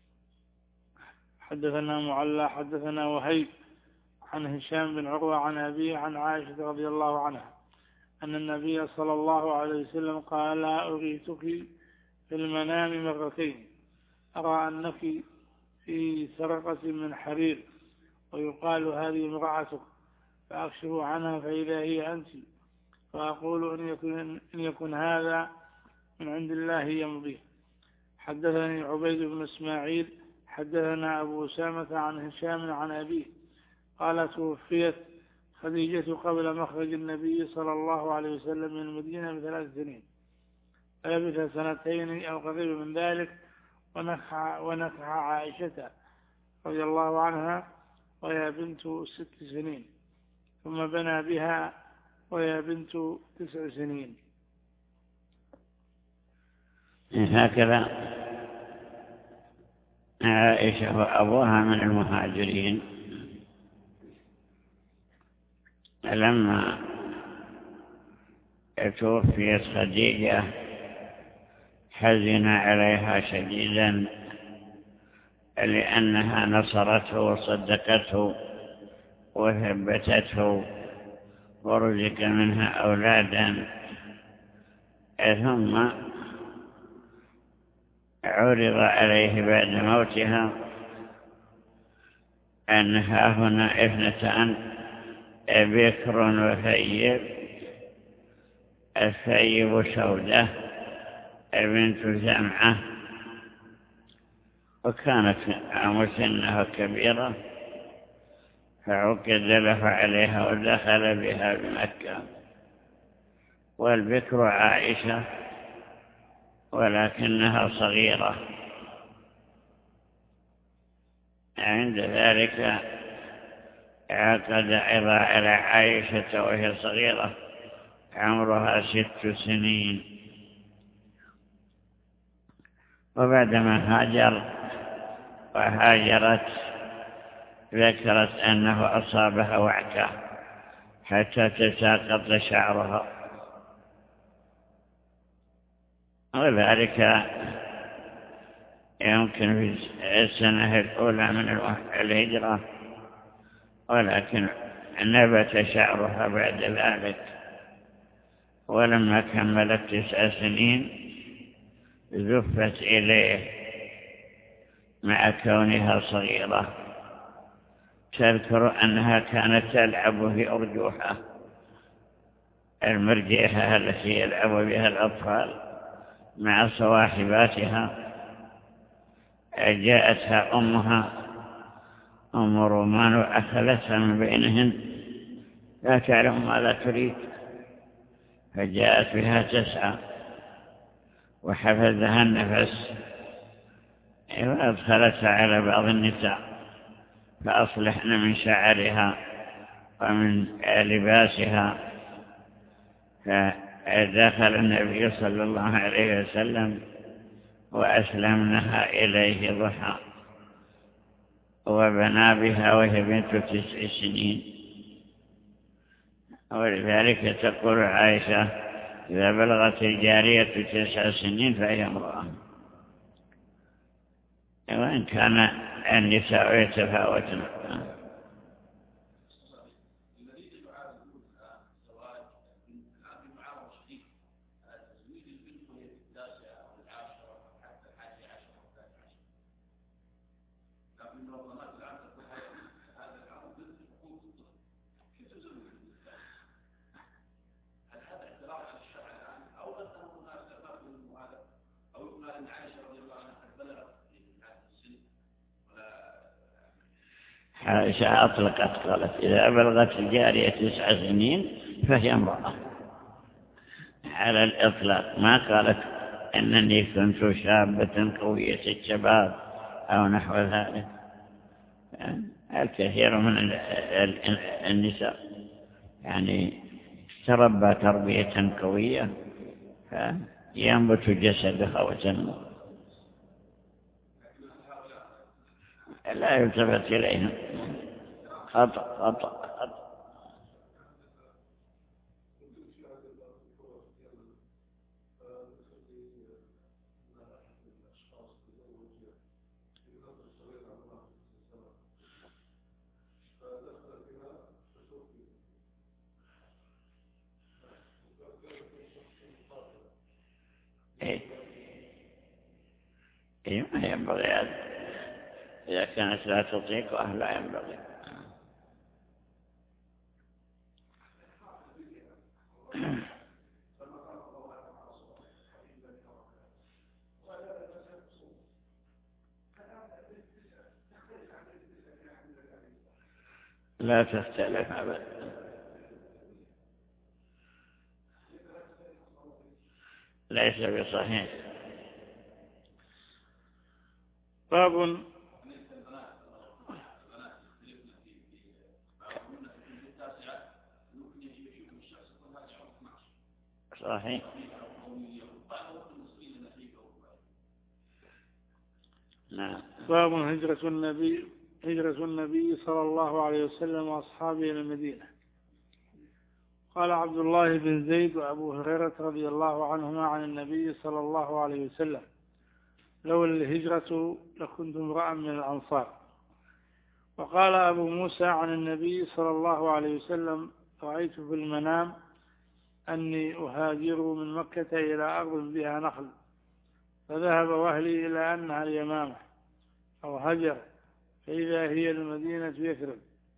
حدثنا معلى حدثنا وهيب عن هشام بن عروة عن أبيه عن عائشة رضي الله عنها أن النبي صلى الله عليه وسلم قال لا أريتك في المنام مرتين، أرى أنك في سرقة من حرير ويقال هذه امرأتك، فأكشف عنها فإذا هي أنت، فأقول إن يكن, إن يكن هذا من عند الله يمضي. حدثني عبيد بن إسماعيل حدثنا أبو أسامة عن هشام عن أبيه قال توفيت خديجة قبل مخرج النبي صلى الله عليه وسلم من المدينة بثلاث سنين، فلبث سنتين أو قريب من ذلك ونكح, ونكح عائشة رضي الله عنها وهي بنت ست سنين، ثم بنى بها وهي بنت تسع سنين. هكذا عائشة وأبوها من المهاجرين، لما توفيت خديجة حزن عليها شديدا لأنها نصرته وصدقته وثبتته ورزق منها أولادا، ثم عرض عليه بعد موتها أنها هنا اثنتان بكر وثيب. الثيب سودة بنت زمعة، وكانت مسنها كبيرة فعقد له عليها ودخل بها بمكة. والبكر عائشة ولكنها صغيرة، عند ذلك عقد أيضا على عائشة وهي صغيرة عمرها ست سنين. وبعدما هاجر وهاجرت ذكرت أنه أصابها وعكة حتى تساقط شعرها، وذلك يمكن في السنة الأولى من الهجرة، ولكن نبت شعرها بعد ذلك، ولما كملت تسع سنين زفت إليه مع كونها صغيرة. تذكر أنها كانت تلعب في أرجوحة، المرجيحة التي يلعب بها الأطفال مع صواحباتها. جاءتها أمها أم رومان وأخذتها من بينهن لا تعلم ماذا تريد، فجاءت بها تسعى وحفظها النفس وأدخلتها على بعض النساء فأصلحن من شعرها ومن لباسها. فدخل النبي صلى الله عليه وسلم وأسلمنها إليه ضحى، وبنى بها وهي بنت تسع سنين. ولذلك تقول عائشة: إذا بلغت الجارية تسع سنين فهي امرأة. وإن كان النساء يتفاوتن. عائشة أطلقت قالت: إذا بلغت الجارية تسع سنين فهي امرأة، على الإطلاق. ما قالت أنني كنت شابة قوية الشباب أو نحو ذلك. الكثير من النساء يعني تربى تربية قوية فينبت جسدها وتنمو، لا يلتفت إليهم. خطأ خطأ خطأ. إيه إيه ما ينبغي هذا. إذا كانت لا تطيق أهلا ينبغي. لا تختلف أبدا. ليس بصحيح. باب صحيح. نعم. باب هجرة النبي هجرة النبي صلى الله عليه وسلم وأصحابه إلى المدينة. قال عبد الله بن زيد وأبو هريرة رضي الله عنهما عن النبي صلى الله عليه وسلم: لولا الهجرة لكنت امرأ من الأنصار. وقال أبو موسى عن النبي صلى الله عليه وسلم: رأيت في المنام أني أهاجر من مكة إلى أرض بها نخل، فذهب وهلي إلى أنها اليمامة أو هجر، فإذا هي المدينة يثرب.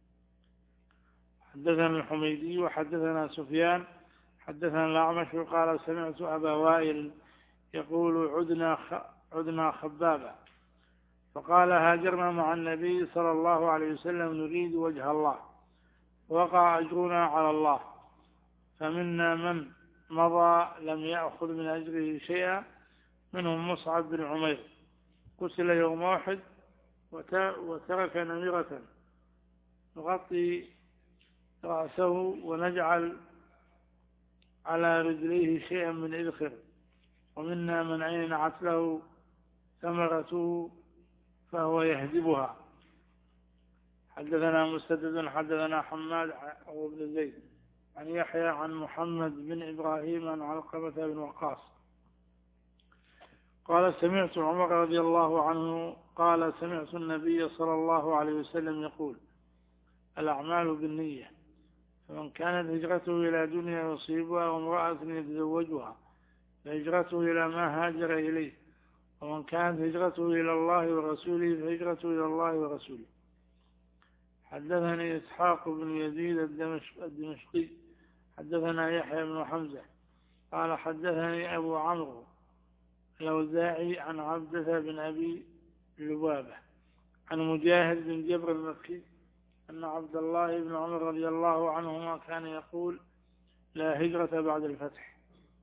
حدثنا الحميدي وحدثنا سفيان حدثنا الأعمش قال: سمعت أبا وائل يقول: عدنا عدنا خبابا، فقال: هاجرنا مع النبي صلى الله عليه وسلم نريد وجه الله، وقع أجرنا على الله، فمنا من مضى لم يأخذ من أجره شيئا، منهم مصعب بن عمير قتل يوم واحد وترك نمرة نغطي رأسه ونجعل على رجليه شيئا من إذخر، ومنا من أينعت له ثمرته فهو يهدبها. حدثنا مسدد حدثنا حماد أو ابن زيد عن يحيى عن محمد بن إبراهيم عن علقمة بن وقاص قال سمعت عمر رضي الله عنه قال سمعت النبي صلى الله عليه وسلم يقول الأعمال بالنية، فمن كانت هجرته إلى دنيا يصيبها وامرأة يتزوجها فهجرته إلى ما هاجر إليه، ومن كانت هجرته إلى الله ورسوله فهجرته إلى الله ورسوله. حدثني إسحاق بن يزيد الدمشقي حدثنا يحيى بن حمزة قال حدثني أبو عمرو الأوزاعي عن عبدة بن أبي لبابة عن مجاهد بن جبر المكي أن عبد الله بن عمر رضي الله عنهما كان يقول لا هجرة بعد الفتح.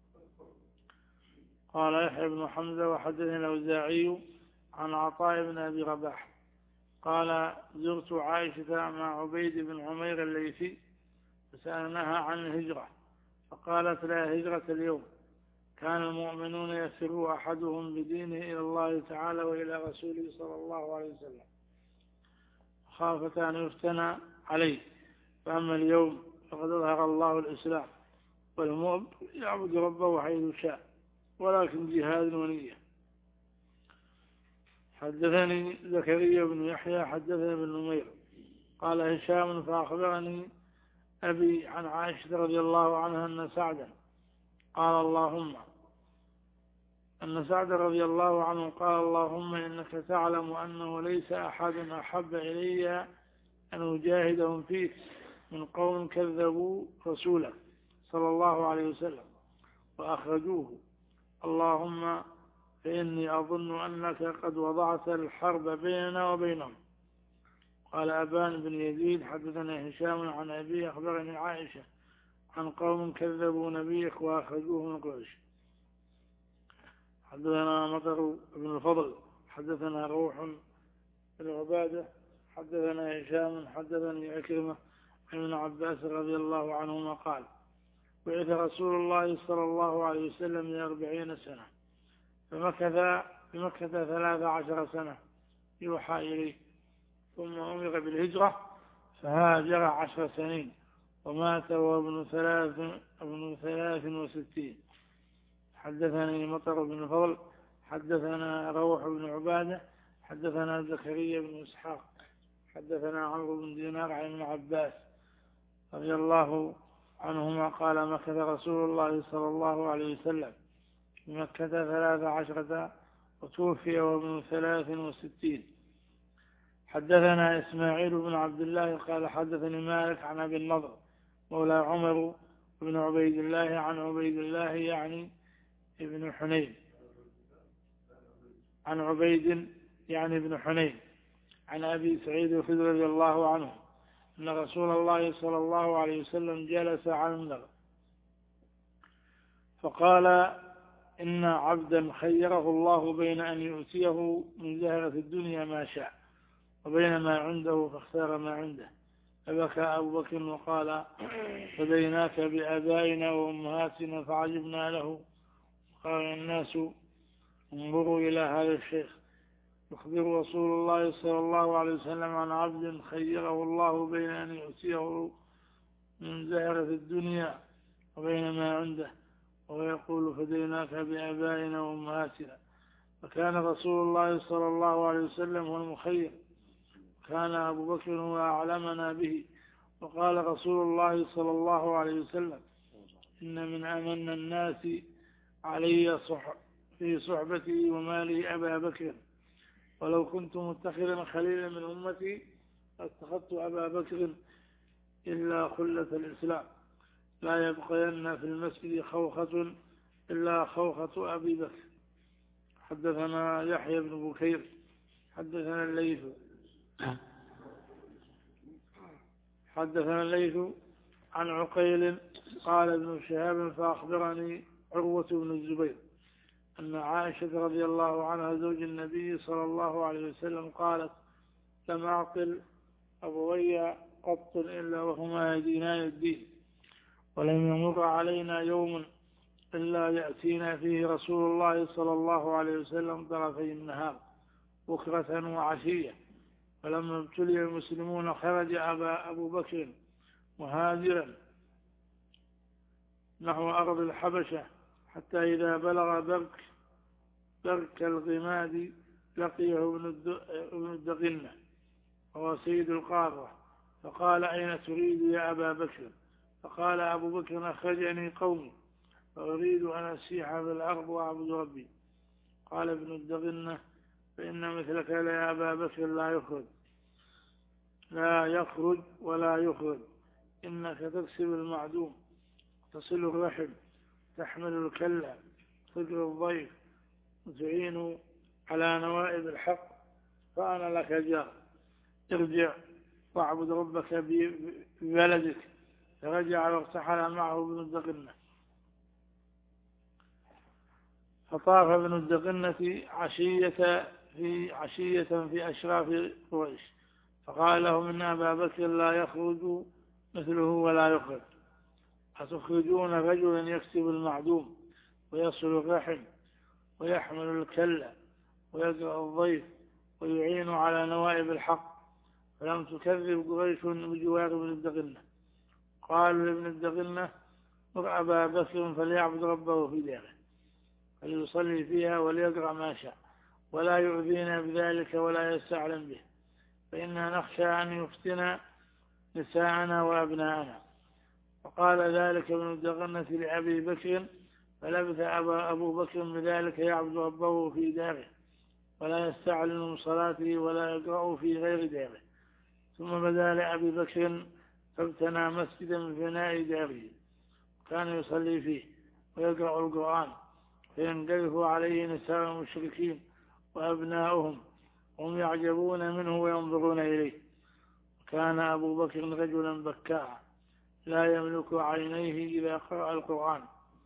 قال يحيى بن حمزة وحدثني الأوزاعي عن عطاء بن أبي رباح قال زرت عائشة مع عبيد بن عمير الليثي فسألناها عن الهجرة فقالت لا هجرة اليوم، كان المؤمنون يسر أحدهم بدينه إلى الله تعالى وإلى رسوله صلى الله عليه وسلم خافة أن يفتنى عليه، فأما اليوم فقد أظهر الله الإسلام والمؤمن يعبد ربه حيث شاء ولكن جهاد ونية. حدثني زكريا بن يحيى حدثني بن نمير قال هشام فأخبرني أبي عن عائشة رضي الله عنها أن سعدا قال اللهم أن سعد رضي الله عنه قال اللهم إنك تعلم أنه ليس أحد أحب إلي أن أجاهدهم فيك من قوم كذبوا رسوله صلى الله عليه وسلم وأخرجوه، اللهم فإني أظن أنك قد وضعت الحرب بيننا وبينهم. قال أبان بن يزيد حدثنا هشام عن أبي أخبرني عائشة عن قوم كذبوا نبيك وأخرجوه من قريش. حدثنا مطر بن الفضل حدثنا روح بن عبادة حدثنا هشام حدثني عكرمة عن ابن عباس رضي الله عنهما قال بعث رسول الله صلى الله عليه وسلم لأربعين سنة فمكث بمكة ثلاث عشر سنة يوحى إليه، ثم أمر بالهجرة فهاجر عشر سنين ومات وابن ثلاث ابن ثلاث وستين. حدثني مطر بن الفضل حدثنا روح بن عبادة حدثنا زكريا بن إسحاق حدثنا عمرو بن دينار عن ابن عباس رضي الله عنهما قال مكث رسول الله صلى الله عليه وسلم بمكة ثلاث عشرة وتوفي وابن ثلاث وستين. حدثنا إسماعيل بن عبد الله قال حدثني مالك عن أبي النضر مولى عمر بن عبيد الله عن عبيد الله يعني ابن حنين عن عبيد يعني ابن حنين عن أبي سعيد الخدري رضي الله عنه أن رسول الله صلى الله عليه وسلم جلس على المنبر فقال إن عبدا خيره الله بين أن يؤتيه من زهرة الدنيا ما شاء وبين ما عنده فاختار ما عنده، فبكى أبو بكر وقال فديناك بآبائنا وأمهاتنا فعجبنا له. قال الناس انظروا إلى هذا الشيخ يخبر رسول الله صلى الله عليه وسلم عن عبد خيره الله بين أن يؤتيه من زهرة الدنيا وبين ما عنده ويقول فديناك بآبائنا وأمهاتنا. فكان رسول الله صلى الله عليه وسلم هو المخير، كان أبو بكر هو أعلمنا به. وقال رسول الله صلى الله عليه وسلم إن من أمن الناس علي صح في صحبتي ومالي أبا بكر، ولو كنت متخذا خليلا من أمتي اتخذت أبا بكر إلا خلة الإسلام، لا يبقين في المسجد خوخة إلا خوخة أبي بكر. حدثنا يحيى بن بكير حدثنا الليث حدثنا الليث عن عقيل قال ابن شهاب فأخبرني عروة بن الزبير أن عائشة رضي الله عنها زوج النبي صلى الله عليه وسلم قالت لم أعقل أبوي قط إلا وهما يدينان الدين، ولم يمر علينا يوم إلا يأتينا فيه رسول الله صلى الله عليه وسلم طرفي النهار بكرة وعشية، فلما ابتلي المسلمون خرج أبا أبو بكر مهاجرا نحو أرض الحبشة حتى إذا بلغ برك برك الغماد لقيه ابن الدغنة وهو سيد القارة، فقال: أين تريد يا أبا بكر؟ فقال أبو بكر: أخرجني قومي وأريد أن أسيح في الأرض وأعبد ربي. قال ابن الدغنة: فإن مثلك يا أبا بكر لا يخرج لا يخرج ولا يخرج، إنك تكسب المعدوم، تصل الرحم، تحمل الكلة، تجر الضيف، وتعين على نوائب الحق، فأنا لك جار، ارجع واعبد ربك ببلدك. فرجع وارتحل معه ابن الدغنة. فطاف ابن الدغنة عشية في عشية في أشراف قريش، فقال لهم: إن أبا بكر لا يخرج مثله ولا يخرج، أتخرجون رجلا يكسب المعدوم ويصل الرحم ويحمل الكلة ويقرأ الضيف ويعين على نوائب الحق، فلم تكذب قريش بجوار ابن الدغنة. قالوا لابن الدغنة: مر أبا بكر فليعبد ربه في داره، فليصلي فيها وليقرأ ما شاء، ولا يؤذينا بذلك ولا يستعلم به، فإنا نخشى أن يفتن نساءنا وأبناءنا. وقال ذلك ابن الدغنة لأبي بكر، فلبث أبو بكر بذلك يعبد ربه في داره، ولا يستعلم صلاته ولا يقرأ في غير داره. ثم بدا لأبي بكر فابتنى مسجدا من بناء داره، كان يصلي فيه ويقرأ القرآن، فينقذف عليه نساء المشركين وأبناؤهم، هم يعجبون منه وينظرون إليه. كان أبو بكر رجلا بكاء لا يملك عينيه إذا قرأ القرآن.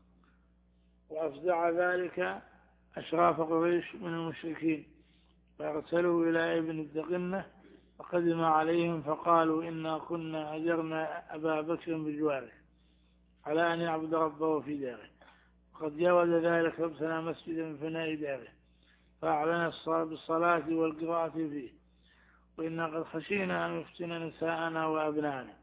وأفزع ذلك أشراف قريش من المشركين، فأرسلوا إلى ابن الدغنة فقدم عليهم فقالوا: إنا كنا أجرنا أبا بكر بجواره على أن يعبد ربه في داره، وقد جاوز ذلك فابتنى مسجدا من فناء داره، فأعلن بالصلاة والقراءة فيه، وإنا قد خشينا أن يفتن نساءنا وأبناءنا،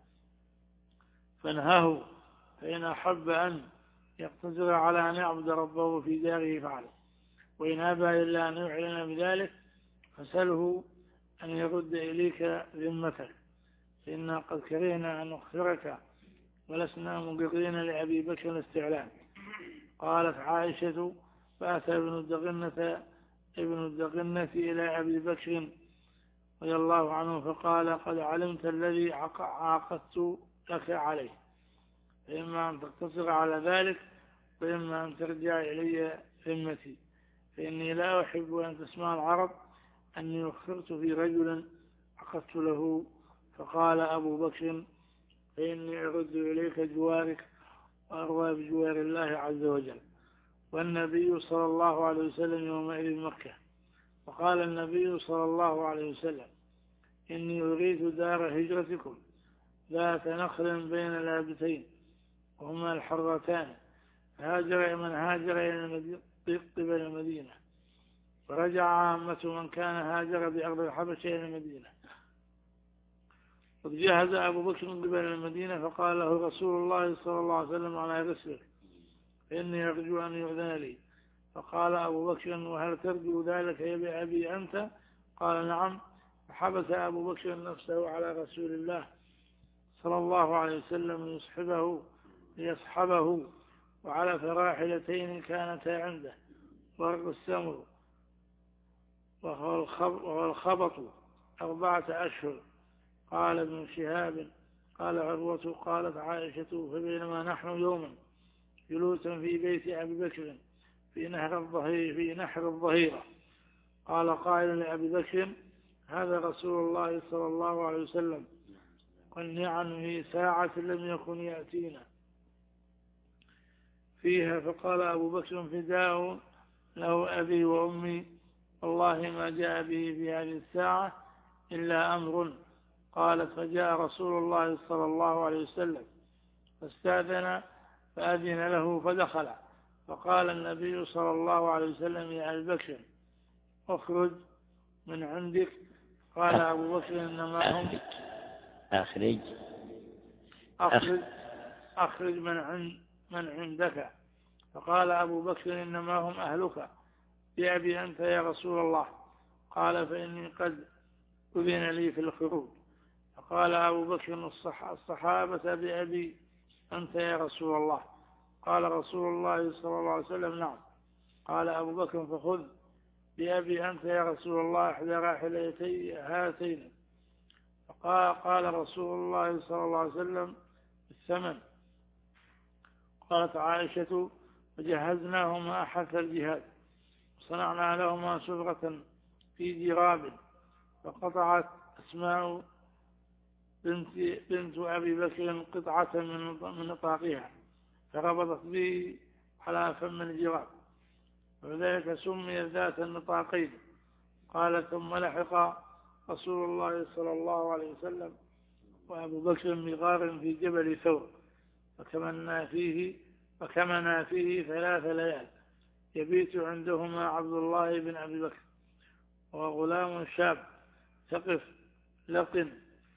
فانهاه، فإن أحب أن يقتصر على أن يعبد ربه في داره فعله، وإن أبى إلا أن يعلن بذلك فسله أن يرد إليك ذمتك، فإنا قد كرهنا أن نخفرك ولسنا مقرين لأبي بكر الاستعلام. قالت عائشة: فأتى ابن الدغنة ابن الدغنة إلى أبي بكر رضي الله عنه فقال: قد علمت الذي عاقدت لك عليه، فإما أن تقتصر على ذلك وإما أن ترجع إلي ذمتي، فإني لا أحب أن تسمع العرب أني أخفرت في رجل عقدت له. فقال أبو بكر: فإني أرد إليك جوارك وأروى بجوار الله عز وجل. والنبي صلى الله عليه وسلم يومئذ مكة، وقال النبي صلى الله عليه وسلم: إني أريد دار هجرتكم ذات نخل بين لابتين وهما الحرتان، هاجر من هاجر إلى قبل المدينة، ورجع عامة من كان هاجر بأرض الحبشة إلى المدينة. قد جهز أبو بكر من قبل المدينة، فقال له رسول الله صلى الله عليه وسلم: على رسلك، فإني أرجو أن يؤذن لي. فقال أبو بكر: وهل ترجو ذلك يا أبي أنت؟ قال: نعم. فحبس أبو بكر نفسه على رسول الله صلى الله عليه وسلم ليصحبه ليصحبه وعلى فراحلتين كانتا عنده، ورق السمر وهو الخبط أربعة أشهر. قال ابن شهاب: قال عروة: قالت عائشة: فبينما نحن يوما جلوسا في بيت أبي بكر في نهر الظهيرة في نحر الظهيرة، قال قائل لأبي بكر: هذا رسول الله صلى الله عليه وسلم، قل عنه ساعة لم يكن يأتينا فيها. فقال أبو بكر: فداء له أبي وأمي، والله ما جاء به في هذه الساعة إلا أمر. قالت: فجاء رسول الله صلى الله عليه وسلم فاستأذن فأذن له فدخل، فقال النبي صلى الله عليه وسلم: يا أبي بكر اخرج من عندك. قال أبو بكر: إنما هم أخرج أخرج أخرج من عند من عندك. فقال أبو بكر: إنما هم أهلك، بأبي أنت يا رسول الله. قال فإني قد أذن لي في الخروج. فقال أبو بكر الصحابة بأبي أنت يا رسول الله. قال رسول الله صلى الله عليه وسلم نعم. قال أبو بكر فخذ بأبي أنت يا رسول الله إحدى راحلتي هاتين. فقال قال رسول الله صلى الله عليه وسلم الثمن. قالت عائشة فجهزناهما أحث الجهاد وصنعنا لهما سفرة في جراب. فقطعت أسماء بنت, بنت أبي بكر قطعة من نطاقها فربطت به على فم الجراب، وذلك سمي ذات النطاقين. قال ثم لحق رسول الله صلى الله عليه وسلم وأبو بكر بغار في جبل ثور فكمنا فيه فكمنا فيه ثلاث ليال يبيت عندهما عبد الله بن أبي بكر وغلام شاب ثقف لقن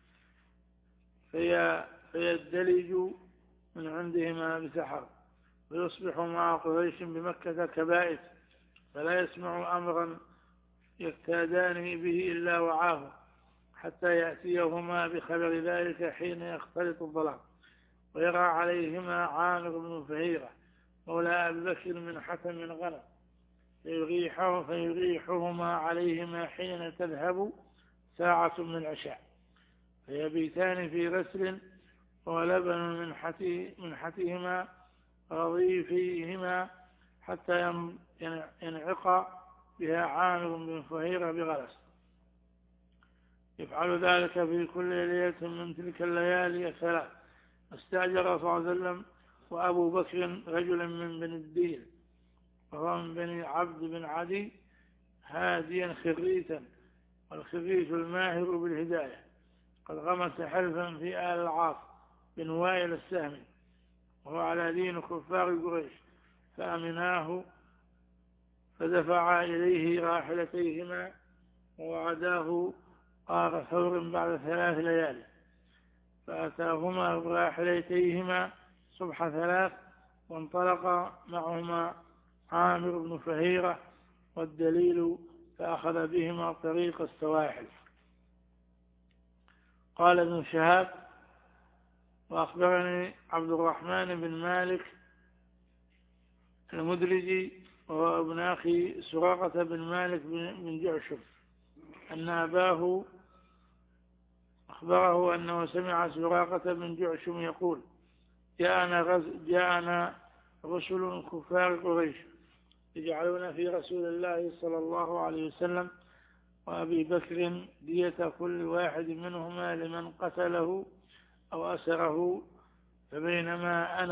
في فيدلج من عندهما بسحر، ويصبح مع قريش بمكة كبائت فلا يسمع أمرا يكتادان به إلا وعاه حتى يأتيهما بخبر ذلك حين يختلط الظلام، ويرى عليهما عامر بن فهيرة مولى أبي بكر من حتم غنم فيريحه فيريحهما عليهما حين تذهب ساعة من العشاء، فيبيتان في غسل ولبن من حتي من حتيهما رضيفيهما حتى ينعق بها عامر بن فهيرة بغلس. يفعل ذلك في كل ليلة من تلك الليالي الثلاث. استأجر صلى الله عليه وسلم وأبو بكر رجلا من بني الدين وهو من بني عبد بن عدي هاديا خريتا، والخريت الماهر بالهداية قد غمس حلفا في آل العاص بن وائل السهمي وهو على دين كفار قريش، فأمناه فدفع إليه راحلتيهما ووعداه قار ثور بعد ثلاث ليالي، فأتاهما براحلتيهما صبح ثلاث وانطلق معهما عامر بن فهيرة والدليل فأخذ بهما طريق السواحل. قال ابن شهاب وأخبرني عبد الرحمن بن مالك المدرجي وهو ابن أخي سراقة بن مالك بن جعشم أن أباه أخبره أنه سمع سراقة بن جعشم يقول جاءنا, غز... جاءنا رسل كفار قريش يجعلون في رسول الله صلى الله عليه وسلم وأبي بكر دية كل واحد منهما لمن قتله أو أسره، فبينما أنا